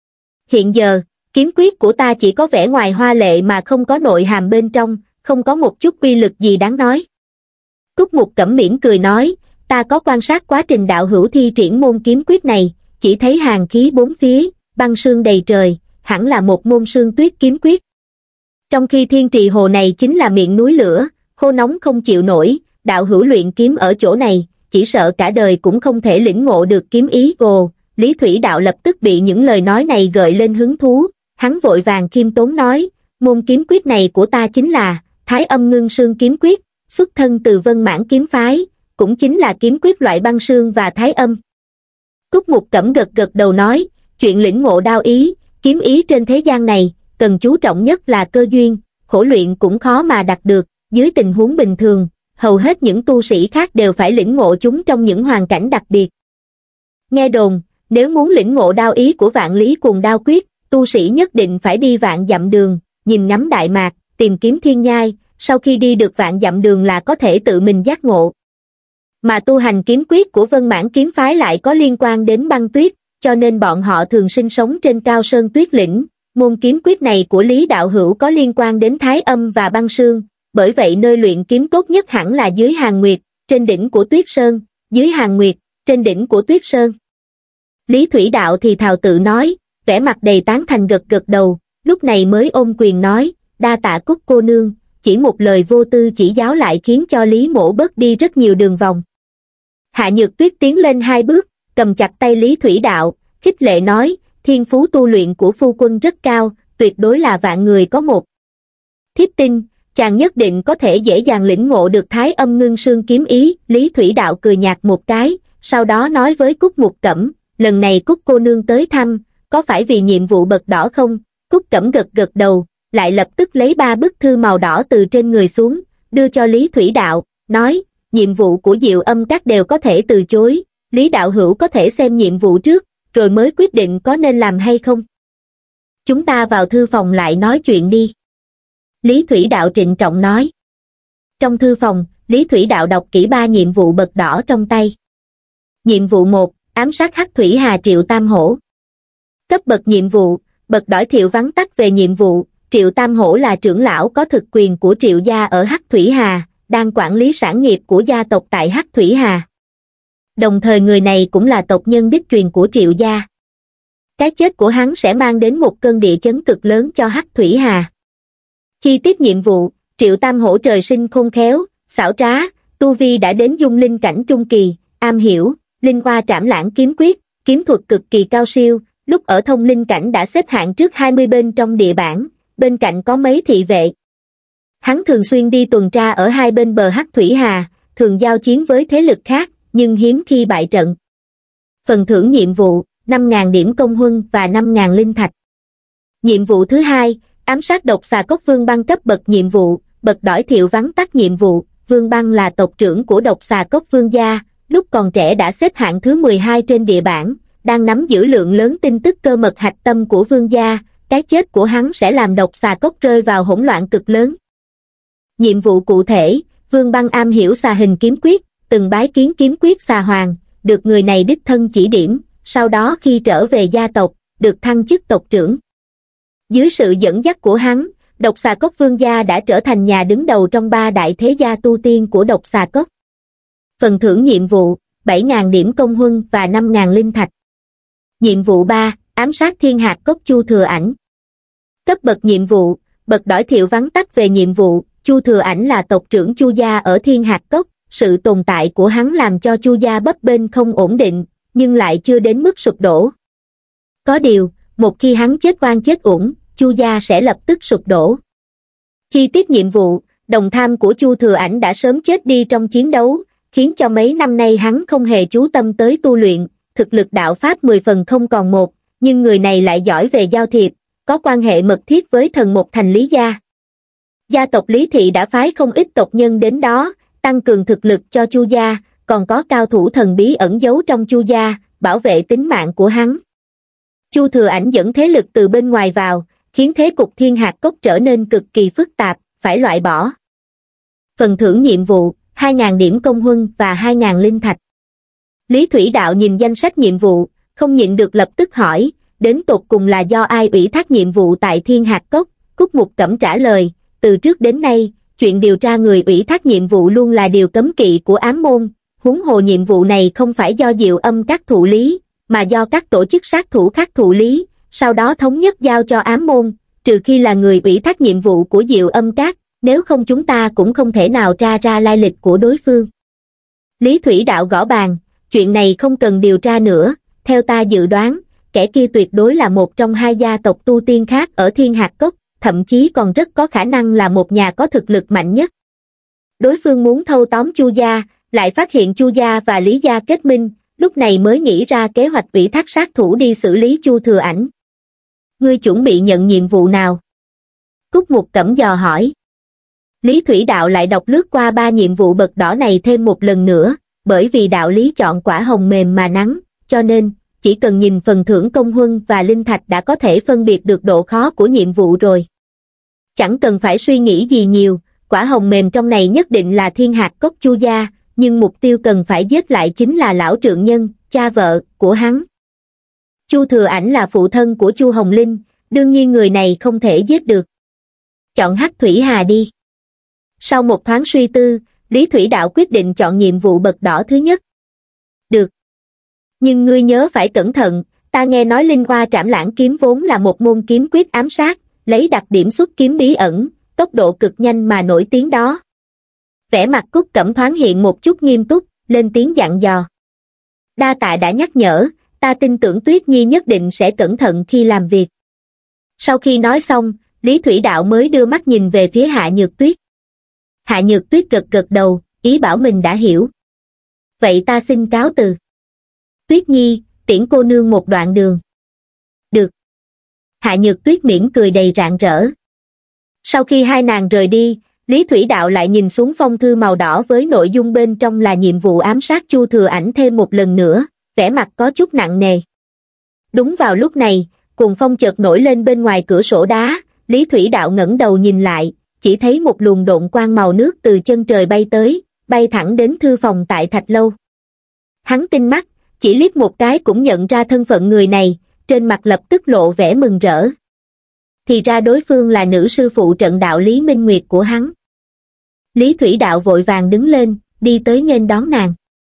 Speaker 1: Hiện giờ, kiếm quyết của ta chỉ có vẻ ngoài hoa lệ mà không có nội hàm bên trong, không có một chút uy lực gì đáng nói. Cúc Mục Cẩm mỉm cười nói, ta có quan sát quá trình đạo hữu thi triển môn kiếm quyết này, chỉ thấy hàn khí bốn phía, băng sương đầy trời, hẳn là một môn sương tuyết kiếm quyết. Trong khi Thiên Trì Hồ này chính là miệng núi lửa, khô nóng không chịu nổi, đạo hữu luyện kiếm ở chỗ này, chỉ sợ cả đời cũng không thể lĩnh ngộ được kiếm ý. Ồ, Lý Thủy Đạo lập tức bị những lời nói này gợi lên hứng thú, hắn vội vàng khiêm tốn nói, môn kiếm quyết này của ta chính là Thái Âm Ngưng Sương kiếm quyết, xuất thân từ Vân Mãn kiếm phái, cũng chính là kiếm quyết loại băng sương và thái âm. Cúc Mục Cẩm gật gật đầu nói, chuyện lĩnh ngộ đao ý, kiếm ý trên thế gian này, cần chú trọng nhất là cơ duyên, khổ luyện cũng khó mà đạt được, dưới tình huống bình thường, hầu hết những tu sĩ khác đều phải lĩnh ngộ chúng trong những hoàn cảnh đặc biệt. Nghe đồn, nếu muốn lĩnh ngộ đao ý của Vạn Lý Cuồng Đao Quyết, tu sĩ nhất định phải đi vạn dặm đường, nhìn ngắm Đại Mạc, tìm kiếm thiên nhai, sau khi đi được vạn dặm đường là có thể tự mình giác ngộ. Mà tu hành kiếm quyết của Vân Mãn kiếm phái lại có liên quan đến băng tuyết, cho nên bọn họ thường sinh sống trên cao sơn tuyết lĩnh. Môn kiếm quyết này của Lý đạo hữu có liên quan đến thái âm và băng sương, bởi vậy nơi luyện kiếm tốt nhất hẳn là dưới Hàn Nguyệt, trên đỉnh của Tuyết Sơn, dưới Hàn Nguyệt, trên đỉnh của Tuyết Sơn. Lý Thủy Đạo thì thào tự nói, vẻ mặt đầy tán thành gật gật đầu, lúc này mới ôm quyền nói, đa tạ Cúc cô nương, chỉ một lời vô tư chỉ giáo lại khiến cho Lý Mỗ bớt đi rất nhiều đường vòng. Hạ Nhược Tuyết tiến lên hai bước, cầm chặt tay Lý Thủy Đạo, khích lệ nói, thiên phú tu luyện của phu quân rất cao, tuyệt đối là vạn người có một. Thiếp tin, chàng nhất định có thể dễ dàng lĩnh ngộ được Thái Âm Ngưng Sương kiếm ý. Lý Thủy Đạo cười nhạt một cái, sau đó nói với Cúc Mục Cẩm, lần này Cúc cô nương tới thăm, có phải vì nhiệm vụ bậc đỏ không? Cúc Cẩm gật gật đầu, lại lập tức lấy ba bức thư màu đỏ từ trên người xuống, đưa cho Lý Thủy Đạo, nói, nhiệm vụ của Diệu Âm Các đều có thể từ chối, Lý đạo hữu có thể xem nhiệm vụ trước, rồi mới quyết định có nên làm hay không. Chúng ta vào thư phòng lại nói chuyện đi. Lý Thủy Đạo trịnh trọng nói. Trong thư phòng, Lý Thủy Đạo đọc kỹ ba nhiệm vụ bậc đỏ trong tay. Nhiệm vụ một, ám sát Hắc Thủy Hà Triệu Tam Hổ. Cấp bậc nhiệm vụ, bậc đỏ Thiệu vắn tắt về nhiệm vụ, Triệu Tam Hổ là trưởng lão có thực quyền của Triệu gia ở Hắc Thủy Hà, đang quản lý sản nghiệp của gia tộc tại Hắc Thủy Hà. Đồng thời người này cũng là tộc nhân đích truyền của Triệu gia. Cái chết của hắn sẽ mang đến một cơn địa chấn cực lớn cho Hắc Thủy Hà. Chi tiết nhiệm vụ, Triệu Tam Hổ trời sinh khôn khéo, xảo trá, tu vi đã đến dung linh cảnh trung kỳ, am hiểu, linh hoa trảm lãng kiếm quyết, kiếm thuật cực kỳ cao siêu, lúc ở thông linh cảnh đã xếp hạng trước hai mươi bên trong địa bảng, bên cạnh có mấy thị vệ. Hắn thường xuyên đi tuần tra ở hai bên bờ Hắc Thủy Hà, thường giao chiến với thế lực khác, nhưng hiếm khi bại trận. Phần thưởng nhiệm vụ, năm nghìn điểm công huân và năm nghìn linh thạch. Nhiệm vụ thứ hai, ám sát độc xà cốc Vương Băng. Cấp bậc nhiệm vụ, bậc đỏ Thiệu vắn tắt nhiệm vụ, Vương Băng là tộc trưởng của độc xà cốc Vương gia, lúc còn trẻ đã xếp hạng thứ mười hai trên địa bảng, đang nắm giữ lượng lớn tin tức cơ mật hạch tâm của Vương gia, cái chết của hắn sẽ làm độc xà cốc rơi vào hỗn loạn cực lớn. Nhiệm vụ cụ thể, Vương Băng am hiểu xà hình kiếm quyết, từng bái kiến kiếm quyết xà hoàng, được người này đích thân chỉ điểm, sau đó khi trở về gia tộc, được thăng chức tộc trưởng. Dưới sự dẫn dắt của hắn, độc xà cốc Vương gia đã trở thành nhà đứng đầu trong ba đại thế gia tu tiên của độc xà cốc. Phần thưởng nhiệm vụ, bảy nghìn điểm công huân và năm nghìn linh thạch. Nhiệm vụ ba, ám sát Thiên Hạt Cốc Chu Thừa Ảnh. Cấp bậc nhiệm vụ, bậc đỏ Thiệu vắn tắt về nhiệm vụ, Chu Thừa Ảnh là tộc trưởng Chu gia ở Thiên Hạt Cốc, sự tồn tại của hắn làm cho Chu gia bấp bênh không ổn định, nhưng lại chưa đến mức sụp đổ. Có điều, một khi hắn chết oan chết uổng, Chu gia sẽ lập tức sụp đổ. Chi tiết nhiệm vụ, đồng tham của Chu Thừa Ảnh đã sớm chết đi trong chiến đấu, khiến cho mấy năm nay hắn không hề chú tâm tới tu luyện, thực lực đạo pháp mười phần không còn một, nhưng người này lại giỏi về giao thiệp, có quan hệ mật thiết với thần một thành Lý gia. Gia tộc Lý Thị đã phái không ít tộc nhân đến đó, tăng cường thực lực cho Chu gia, còn có cao thủ thần bí ẩn giấu trong Chu gia, bảo vệ tính mạng của hắn. Chu Thừa Ảnh dẫn thế lực từ bên ngoài vào, khiến thế cục Thiên Hạt Cốc trở nên cực kỳ phức tạp, phải loại bỏ. Phần thưởng nhiệm vụ, hai nghìn điểm công huân và hai nghìn linh thạch. Lý Thủy Đạo nhìn danh sách nhiệm vụ, không nhịn được lập tức hỏi, đến tột cùng là do ai ủy thác nhiệm vụ tại Thiên Hạt Cốc? Cúc Mục Cẩm trả lời, từ trước đến nay, chuyện điều tra người ủy thác nhiệm vụ luôn là điều cấm kỵ của ám môn, huống hồ nhiệm vụ này không phải do Diệu Âm các thụ lý, mà do các tổ chức sát thủ khác thụ lý, sau đó thống nhất giao cho ám môn, trừ khi là người ủy thác nhiệm vụ của Diệu Âm các, nếu không chúng ta cũng không thể nào tra ra lai lịch của đối phương. Lý Thủy Đạo gõ bàn, chuyện này không cần điều tra nữa, theo ta dự đoán, kẻ kia tuyệt đối là một trong hai gia tộc tu tiên khác ở Thiên Hạt Cốc, thậm chí còn rất có khả năng là một nhà có thực lực mạnh nhất. Đối phương muốn thâu tóm Chu gia, lại phát hiện Chu gia và Lý gia kết minh, lúc này mới nghĩ ra kế hoạch ủy thác sát thủ đi xử lý Chu Thừa Ảnh. Ngươi chuẩn bị nhận nhiệm vụ nào? Cúc Mục Cẩm dò hỏi. Lý Thủy Đạo lại đọc lướt qua ba nhiệm vụ bậc đỏ này thêm một lần nữa, bởi vì đạo lý chọn quả hồng mềm mà nắng, cho nên, chỉ cần nhìn phần thưởng công huân và linh thạch đã có thể phân biệt được độ khó của nhiệm vụ rồi. Chẳng cần phải suy nghĩ gì nhiều, quả hồng mềm trong này nhất định là Thiên Hạt Cốc Chu gia, nhưng mục tiêu cần phải giết lại chính là lão trượng nhân, cha vợ của hắn. Chu Thừa Ảnh là phụ thân của Chu Hồng Linh, đương nhiên người này không thể giết được. Chọn Hắc Thủy Hà đi. Sau một thoáng suy tư, Lý Thủy Đạo quyết định chọn nhiệm vụ bậc đỏ thứ nhất. Được. Nhưng ngươi nhớ phải cẩn thận, ta nghe nói Linh Hoa Trảm Lãng kiếm vốn là một môn kiếm quyết ám sát, lấy đặc điểm xuất kiếm bí ẩn, tốc độ cực nhanh mà nổi tiếng đó. Vẻ mặt Cúc Cẩm thoáng hiện một chút nghiêm túc, lên tiếng dặn dò. Đa tạ đã nhắc nhở, ta tin tưởng Tuyết Nhi nhất định sẽ cẩn thận khi làm việc. Sau khi nói xong, Lý Thủy Đạo mới đưa mắt nhìn về phía Hạ Nhược Tuyết. Hạ Nhược Tuyết gật gật đầu, ý bảo mình đã hiểu. Vậy ta xin cáo từ. Tuyết Nhi, tiễn cô nương một đoạn đường. Được. Hạ Nhược Tuyết mỉm cười đầy rạng rỡ. Sau khi hai nàng rời đi, Lý Thủy Đạo lại nhìn xuống phong thư màu đỏ với nội dung bên trong là nhiệm vụ ám sát Chu Thừa Ảnh thêm một lần nữa, vẻ mặt có chút nặng nề. Đúng vào lúc này, cuồng phong chợt nổi lên bên ngoài cửa sổ đá, Lý Thủy Đạo ngẩng đầu nhìn lại, chỉ thấy một luồng độn quang màu nước từ chân trời bay tới, bay thẳng đến thư phòng tại Thạch Lâu. Hắn tinh mắt, chỉ liếc một cái cũng nhận ra thân phận người này, trên mặt lập tức lộ vẻ mừng rỡ. Thì ra đối phương là nữ sư phụ trận đạo Lý Minh Nguyệt của hắn. Lý Thủy Đạo vội vàng đứng lên, đi tới nghênh đón nàng.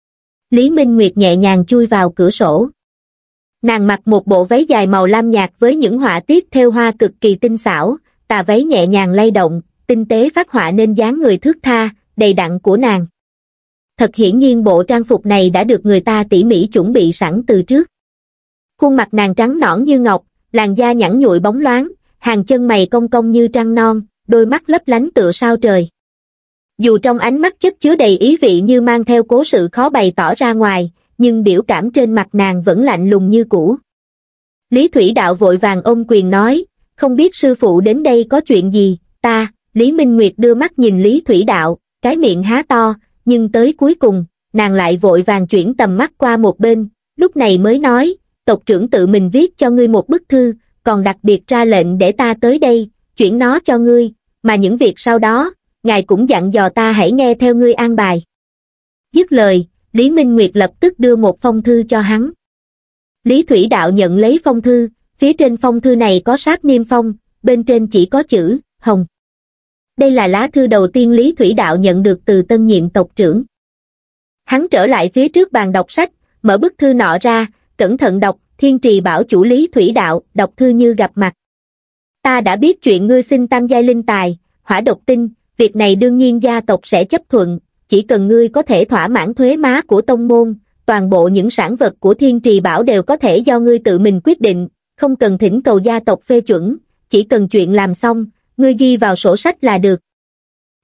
Speaker 1: Lý Minh Nguyệt nhẹ nhàng chui vào cửa sổ. Nàng mặc một bộ váy dài màu lam nhạt với những họa tiết thêu hoa cực kỳ tinh xảo, tà váy nhẹ nhàng lay động, tinh tế phát họa nên dáng người thướt tha, đầy đặn của nàng. Thật hiển nhiên bộ trang phục này đã được người ta tỉ mỉ chuẩn bị sẵn từ trước. Khuôn mặt nàng trắng nõn như ngọc, làn da nhẵn nhụi bóng loáng, hàng chân mày cong cong như trăng non, đôi mắt lấp lánh tựa sao trời. Dù trong ánh mắt chất chứa đầy ý vị như mang theo cố sự khó bày tỏ ra ngoài, nhưng biểu cảm trên mặt nàng vẫn lạnh lùng như cũ. Lý Thủy Đạo vội vàng ôm quyền nói, không biết sư phụ đến đây có chuyện gì, ta, Lý Minh Nguyệt đưa mắt nhìn Lý Thủy Đạo, cái miệng há to, nhưng tới cuối cùng, nàng lại vội vàng chuyển tầm mắt qua một bên, lúc này mới nói, tộc trưởng tự mình viết cho ngươi một bức thư, còn đặc biệt ra lệnh để ta tới đây, chuyển nó cho ngươi, mà những việc sau đó, ngài cũng dặn dò ta hãy nghe theo ngươi an bài. Dứt lời, Lý Minh Nguyệt lập tức đưa một phong thư cho hắn. Lý Thủy Đạo nhận lấy phong thư, phía trên phong thư này có sáp niêm phong, bên trên chỉ có chữ, Hồng. Đây là lá thư đầu tiên Lý Thủy Đạo nhận được từ tân nhiệm tộc trưởng. Hắn trở lại phía trước bàn đọc sách, mở bức thư nọ ra, cẩn thận đọc, Thiên Trì Bảo chủ Lý Thủy Đạo, đọc thư như gặp mặt. Ta đã biết chuyện ngươi xin tam giai linh tài, hỏa độc tinh, việc này đương nhiên gia tộc sẽ chấp thuận, chỉ cần ngươi có thể thỏa mãn thuế má của tông môn, toàn bộ những sản vật của Thiên Trì Bảo đều có thể do ngươi tự mình quyết định, không cần thỉnh cầu gia tộc phê chuẩn, chỉ cần chuyện làm xong, ngươi ghi vào sổ sách là được.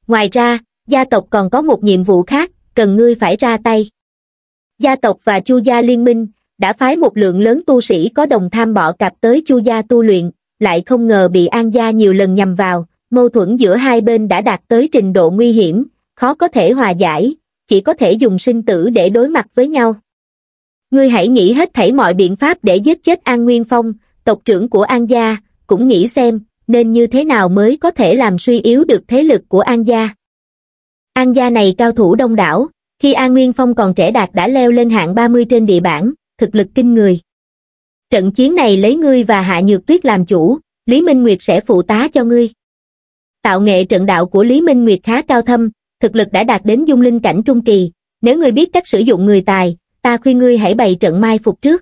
Speaker 1: ngoài ra, gia tộc còn có một nhiệm vụ khác, cần ngươi phải ra tay. Gia tộc và Chu gia liên minh đã phái một lượng lớn tu sĩ có đồng tham bọ cạp tới Chu gia tu luyện, lại không ngờ bị An gia nhiều lần nhằm vào, mâu thuẫn giữa hai bên đã đạt tới trình độ nguy hiểm, khó có thể hòa giải, chỉ có thể dùng sinh tử để đối mặt với nhau. Ngươi hãy nghĩ hết thảy mọi biện pháp để giết chết An Nguyên Phong, tộc trưởng của An gia, cũng nghĩ xem nên như thế nào mới có thể làm suy yếu được thế lực của An gia. An gia này cao thủ đông đảo, khi An Nguyên Phong còn trẻ Đạt đã leo lên hạng ba mươi trên địa bảng, thực lực kinh người. Trận chiến này lấy ngươi và Hạ Nhược Tuyết làm chủ, Lý Minh Nguyệt sẽ phụ tá cho ngươi. Tạo nghệ trận đạo của Lý Minh Nguyệt khá cao thâm, thực lực đã đạt đến dung linh cảnh trung kỳ, nếu ngươi biết cách sử dụng người tài, ta khuyên ngươi hãy bày trận mai phục trước.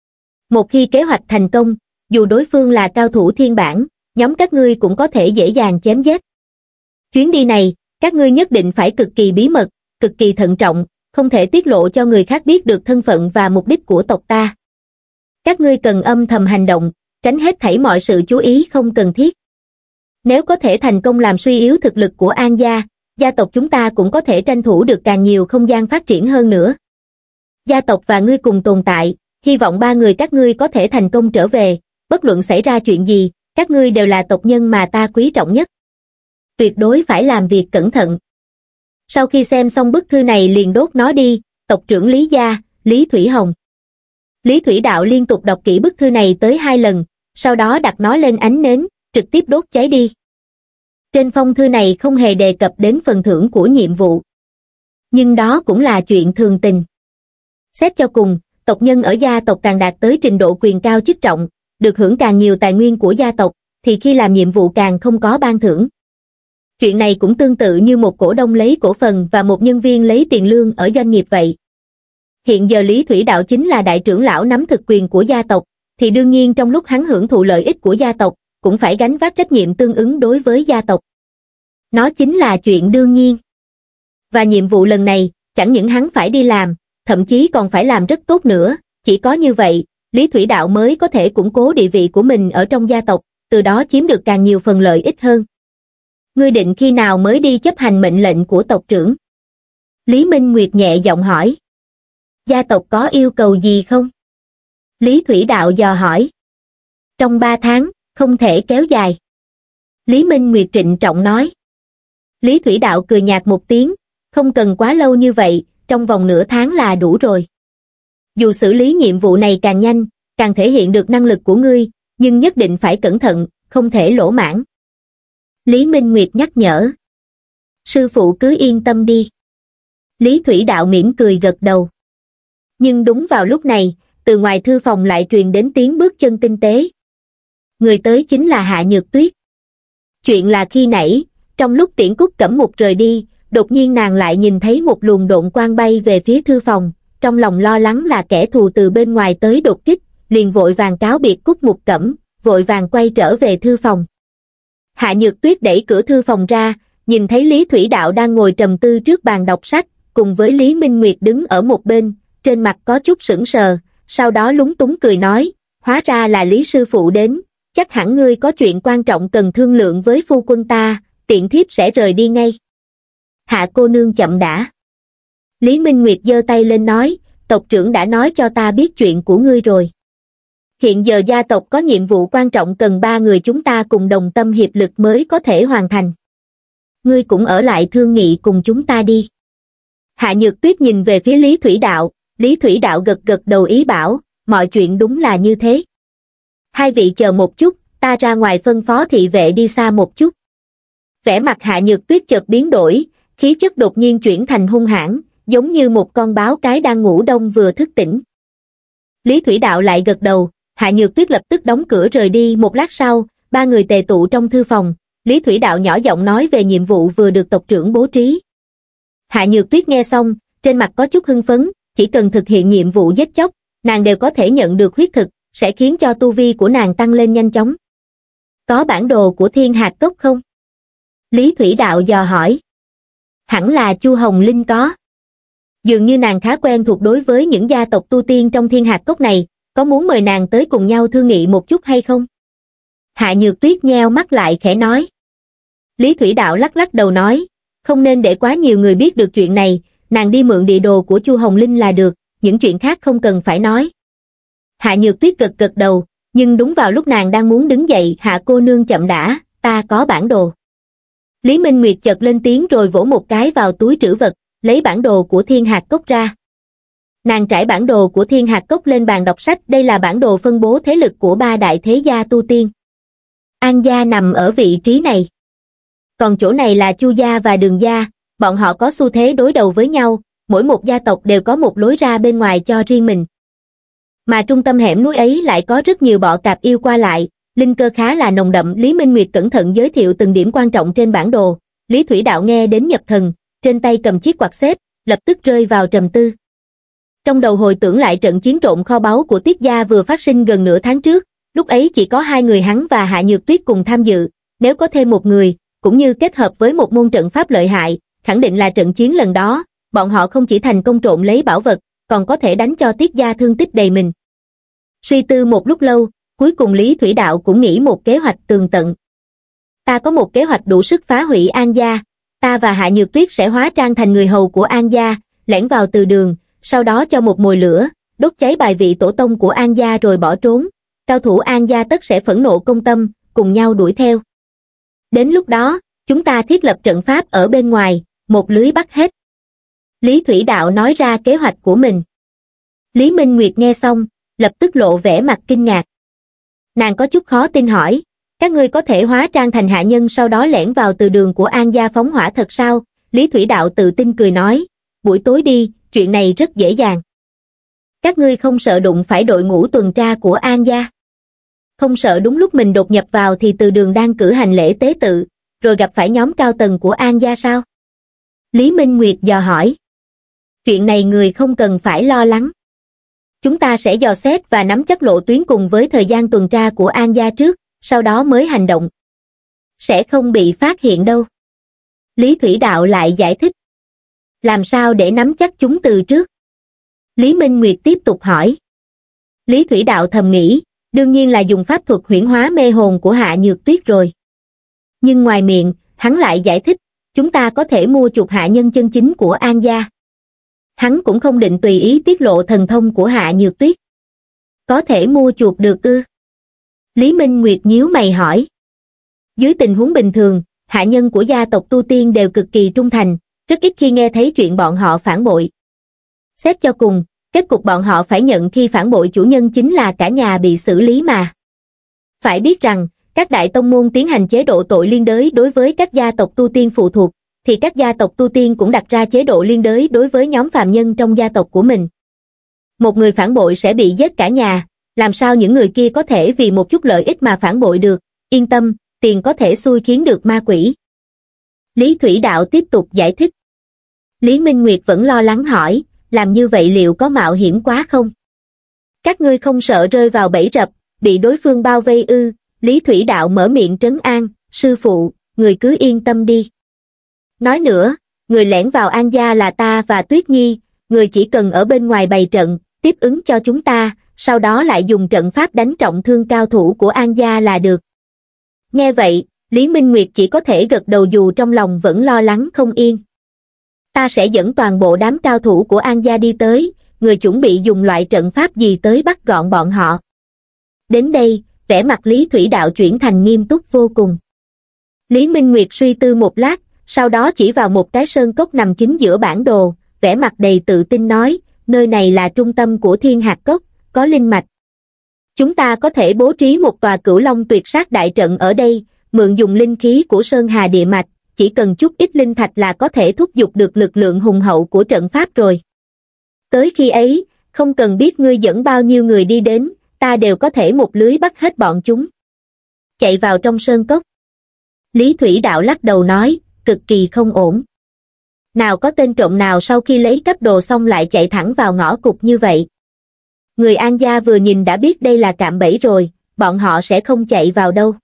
Speaker 1: Một khi kế hoạch thành công, dù đối phương là cao thủ thiên bản, nhóm các ngươi cũng có thể dễ dàng chém giết. Chuyến đi này, các ngươi nhất định phải cực kỳ bí mật, cực kỳ thận trọng, không thể tiết lộ cho người khác biết được thân phận và mục đích của tộc ta. Các ngươi cần âm thầm hành động, tránh hết thảy mọi sự chú ý không cần thiết. Nếu có thể thành công làm suy yếu thực lực của An gia, gia tộc chúng ta cũng có thể tranh thủ được càng nhiều không gian phát triển hơn nữa. Gia tộc và ngươi cùng tồn tại, hy vọng ba người các ngươi có thể thành công trở về, bất luận xảy ra chuyện gì, các ngươi đều là tộc nhân mà ta quý trọng nhất. Tuyệt đối phải làm việc cẩn thận. Sau khi xem xong bức thư này liền đốt nó đi, tộc trưởng Lý gia, Lý Thủy Hồng. Lý Thủy Đạo liên tục đọc kỹ bức thư này tới hai lần, sau đó đặt nó lên ánh nến, trực tiếp đốt cháy đi. Trên phong thư này không hề đề cập đến phần thưởng của nhiệm vụ. Nhưng đó cũng là chuyện thường tình. Xét cho cùng, tộc nhân ở gia tộc càng đạt tới trình độ quyền cao chức trọng, được hưởng càng nhiều tài nguyên của gia tộc, thì khi làm nhiệm vụ càng không có ban thưởng. Chuyện này cũng tương tự như một cổ đông lấy cổ phần và một nhân viên lấy tiền lương ở doanh nghiệp vậy. Hiện giờ Lý Thủy Đạo chính là đại trưởng lão nắm thực quyền của gia tộc, thì đương nhiên trong lúc hắn hưởng thụ lợi ích của gia tộc, cũng phải gánh vác trách nhiệm tương ứng đối với gia tộc. Nó chính là chuyện đương nhiên. Và nhiệm vụ lần này, chẳng những hắn phải đi làm, thậm chí còn phải làm rất tốt nữa, chỉ có như vậy, Lý Thủy Đạo mới có thể củng cố địa vị của mình ở trong gia tộc, từ đó chiếm được càng nhiều phần lợi ích hơn. Ngươi định khi nào mới đi chấp hành mệnh lệnh của tộc trưởng? Lý Minh Nguyệt nhẹ giọng hỏi. Gia tộc có yêu cầu gì không? Lý Thủy Đạo dò hỏi. Trong ba tháng, không thể kéo dài. Lý Minh Nguyệt trịnh trọng nói. Lý Thủy Đạo cười nhạt một tiếng, không cần quá lâu như vậy, trong vòng nửa tháng là đủ rồi. Dù xử lý nhiệm vụ này càng nhanh, càng thể hiện được năng lực của ngươi, nhưng nhất định phải cẩn thận, không thể lỗ mãng. Lý Minh Nguyệt nhắc nhở. Sư phụ cứ yên tâm đi. Lý Thủy Đạo mỉm cười gật đầu. Nhưng đúng vào lúc này, từ ngoài thư phòng lại truyền đến tiếng bước chân tinh tế. Người tới chính là Hạ Nhược Tuyết. Chuyện là khi nãy, trong lúc Tiễn Cúc Cẩm Mục rời đi, đột nhiên nàng lại nhìn thấy một luồng độn quang bay về phía thư phòng, trong lòng lo lắng là kẻ thù từ bên ngoài tới đột kích, liền vội vàng cáo biệt Cúc Mục Cẩm, vội vàng quay trở về thư phòng. Hạ Nhược Tuyết đẩy cửa thư phòng ra, nhìn thấy Lý Thủy Đạo đang ngồi trầm tư trước bàn đọc sách, cùng với Lý Minh Nguyệt đứng ở một bên, trên mặt có chút sững sờ, sau đó lúng túng cười nói, hóa ra là Lý sư phụ đến, chắc hẳn ngươi có chuyện quan trọng cần thương lượng với phu quân ta, tiện thiếp sẽ rời đi ngay. Hạ cô nương chậm đã. Lý Minh Nguyệt giơ tay lên nói, tộc trưởng đã nói cho ta biết chuyện của ngươi rồi. Hiện giờ gia tộc có nhiệm vụ quan trọng cần ba người chúng ta cùng đồng tâm hiệp lực mới có thể hoàn thành. Ngươi cũng ở lại thương nghị cùng chúng ta đi. Hạ Nhược Tuyết nhìn về phía Lý Thủy Đạo, Lý Thủy Đạo gật gật đầu ý bảo, mọi chuyện đúng là như thế. Hai vị chờ một chút, ta ra ngoài phân phó thị vệ đi xa một chút. Vẻ mặt Hạ Nhược Tuyết chợt biến đổi, khí chất đột nhiên chuyển thành hung hãn, giống như một con báo cái đang ngủ đông vừa thức tỉnh. Lý Thủy Đạo lại gật đầu, Hạ Nhược Tuyết lập tức đóng cửa rời đi. Một lát sau, ba người tề tụ trong thư phòng, Lý Thủy Đạo nhỏ giọng nói về nhiệm vụ vừa được tộc trưởng bố trí. Hạ Nhược Tuyết nghe xong, trên mặt có chút hưng phấn, chỉ cần thực hiện nhiệm vụ giết chóc, nàng đều có thể nhận được huyết thực, sẽ khiến cho tu vi của nàng tăng lên nhanh chóng. Có bản đồ của Thiên Hạt Cốc không? Lý Thủy Đạo dò hỏi. Hẳn là Chu Hồng Linh có. Dường như nàng khá quen thuộc đối với những gia tộc tu tiên trong Thiên Hạt Cốc này, có muốn mời nàng tới cùng nhau thương nghị một chút hay không? Hạ Nhược Tuyết nheo mắt lại khẽ nói. Lý Thủy Đạo lắc lắc đầu nói, Không nên để quá nhiều người biết được chuyện này, nàng đi mượn địa đồ của Chu Hồng Linh là được, những chuyện khác không cần phải nói. Hạ Nhược Tuyết gật gật đầu, nhưng đúng vào lúc nàng đang muốn đứng dậy, Hạ cô nương chậm đã, ta có bản đồ. Lý Minh Nguyệt chợt lên tiếng rồi vỗ một cái vào túi trữ vật, lấy bản đồ của Thiên Hạt Cốc ra. Nàng trải bản đồ của Thiên Hạt Cốc lên bàn đọc sách, đây là bản đồ phân bố thế lực của ba đại thế gia tu tiên. An gia nằm ở vị trí này. Còn chỗ này là Chu gia và Đường gia, bọn họ có xu thế đối đầu với nhau, mỗi một gia tộc đều có một lối ra bên ngoài cho riêng mình. Mà trung tâm hẻm núi ấy lại có rất nhiều bọ cạp yêu qua lại, linh cơ khá là nồng đậm. Lý Minh Nguyệt cẩn thận giới thiệu từng điểm quan trọng trên bản đồ, Lý Thủy Đạo nghe đến nhập thần, trên tay cầm chiếc quạt xếp, lập tức rơi vào trầm tư. Trong đầu hồi tưởng lại trận chiến trộm kho báu của Tiết gia vừa phát sinh gần nửa tháng trước, lúc ấy chỉ có hai người hắn và Hạ Nhược Tuyết cùng tham dự, nếu có thêm một người, cũng như kết hợp với một môn trận pháp lợi hại, khẳng định là trận chiến lần đó, bọn họ không chỉ thành công trộm lấy bảo vật, còn có thể đánh cho Tiết gia thương tích đầy mình. Suy tư một lúc lâu, cuối cùng Lý Thủy Đạo cũng nghĩ một kế hoạch tường tận. Ta có một kế hoạch đủ sức phá hủy An gia, ta và Hạ Nhược Tuyết sẽ hóa trang thành người hầu của An gia, lẻn vào từ đường, sau đó cho một mồi lửa, đốt cháy bài vị tổ tông của An gia rồi bỏ trốn. Cao thủ An gia tất sẽ phẫn nộ công tâm, cùng nhau đuổi theo. Đến lúc đó, chúng ta thiết lập trận pháp ở bên ngoài, một lưới bắt hết. Lý Thủy Đạo nói ra kế hoạch của mình. Lý Minh Nguyệt nghe xong, lập tức lộ vẻ mặt kinh ngạc. Nàng có chút khó tin hỏi, các ngươi có thể hóa trang thành hạ nhân sau đó lẻn vào từ đường của An gia phóng hỏa thật sao? Lý Thủy Đạo tự tin cười nói, buổi tối đi, chuyện này rất dễ dàng. Các ngươi không sợ đụng phải đội ngũ tuần tra của An gia? Không sợ đúng lúc mình đột nhập vào thì từ đường đang cử hành lễ tế tự, rồi gặp phải nhóm cao tầng của An gia sao? Lý Minh Nguyệt dò hỏi. Chuyện này người không cần phải lo lắng. Chúng ta sẽ dò xét và nắm chắc lộ tuyến cùng với thời gian tuần tra của An gia trước, sau đó mới hành động. Sẽ không bị phát hiện đâu. Lý Thủy Đạo lại giải thích. Làm sao để nắm chắc chúng từ trước? Lý Minh Nguyệt tiếp tục hỏi. Lý Thủy Đạo thầm nghĩ, đương nhiên là dùng pháp thuật huyễn hóa mê hồn của Hạ Nhược Tuyết rồi. Nhưng ngoài miệng, hắn lại giải thích, chúng ta có thể mua chuộc hạ nhân chân chính của An gia. Hắn cũng không định tùy ý tiết lộ thần thông của Hạ Nhược Tuyết. Có thể mua chuộc được ư? Lý Minh Nguyệt nhíu mày hỏi. Dưới tình huống bình thường, hạ nhân của gia tộc tu tiên đều cực kỳ trung thành, rất ít khi nghe thấy chuyện bọn họ phản bội. Xét cho cùng, kết cục bọn họ phải nhận khi phản bội chủ nhân chính là cả nhà bị xử lý mà. Phải biết rằng, các đại tông môn tiến hành chế độ tội liên đới đối với các gia tộc tu tiên phụ thuộc, thì các gia tộc tu tiên cũng đặt ra chế độ liên đới đối với nhóm phàm nhân trong gia tộc của mình. Một người phản bội sẽ bị giết cả nhà, làm sao những người kia có thể vì một chút lợi ích mà phản bội được? Yên tâm, tiền có thể xui khiến được ma quỷ. Lý Thủy Đạo tiếp tục giải thích. Lý Minh Nguyệt vẫn lo lắng hỏi, làm như vậy liệu có mạo hiểm quá không? Các ngươi không sợ rơi vào bẫy rập, bị đối phương bao vây ư? Lý Thủy Đạo mở miệng trấn an, sư phụ, người cứ yên tâm đi. Nói nữa, người lẻn vào An gia là ta và Tuyết Nhi, người chỉ cần ở bên ngoài bày trận, tiếp ứng cho chúng ta, sau đó lại dùng trận pháp đánh trọng thương cao thủ của An gia là được. Nghe vậy, Lý Minh Nguyệt chỉ có thể gật đầu dù trong lòng vẫn lo lắng không yên. Ta sẽ dẫn toàn bộ đám cao thủ của An gia đi tới, người chuẩn bị dùng loại trận pháp gì tới bắt gọn bọn họ. Đến đây, vẻ mặt Lý Thủy Đạo chuyển thành nghiêm túc vô cùng. Lý Minh Nguyệt suy tư một lát, sau đó chỉ vào một cái sơn cốc nằm chính giữa bản đồ, vẻ mặt đầy tự tin nói, nơi này là trung tâm của Thiên Hạt Cốc, có linh mạch. Chúng ta có thể bố trí một tòa Cửu Long tuyệt sát đại trận ở đây, mượn dùng linh khí của Sơn Hà địa mạch, chỉ cần chút ít linh thạch là có thể thúc giục được lực lượng hùng hậu của trận pháp rồi. Tới khi ấy, không cần biết ngươi dẫn bao nhiêu người đi đến, ta đều có thể một lưới bắt hết bọn chúng. Chạy vào trong sơn cốc. Lý Thủy Đạo lắc đầu nói, cực kỳ không ổn. Nào có tên trộm nào sau khi lấy cấp đồ xong lại chạy thẳng vào ngõ cụt như vậy. Người An gia vừa nhìn đã biết đây là cạm bẫy rồi, bọn họ sẽ không chạy vào đâu.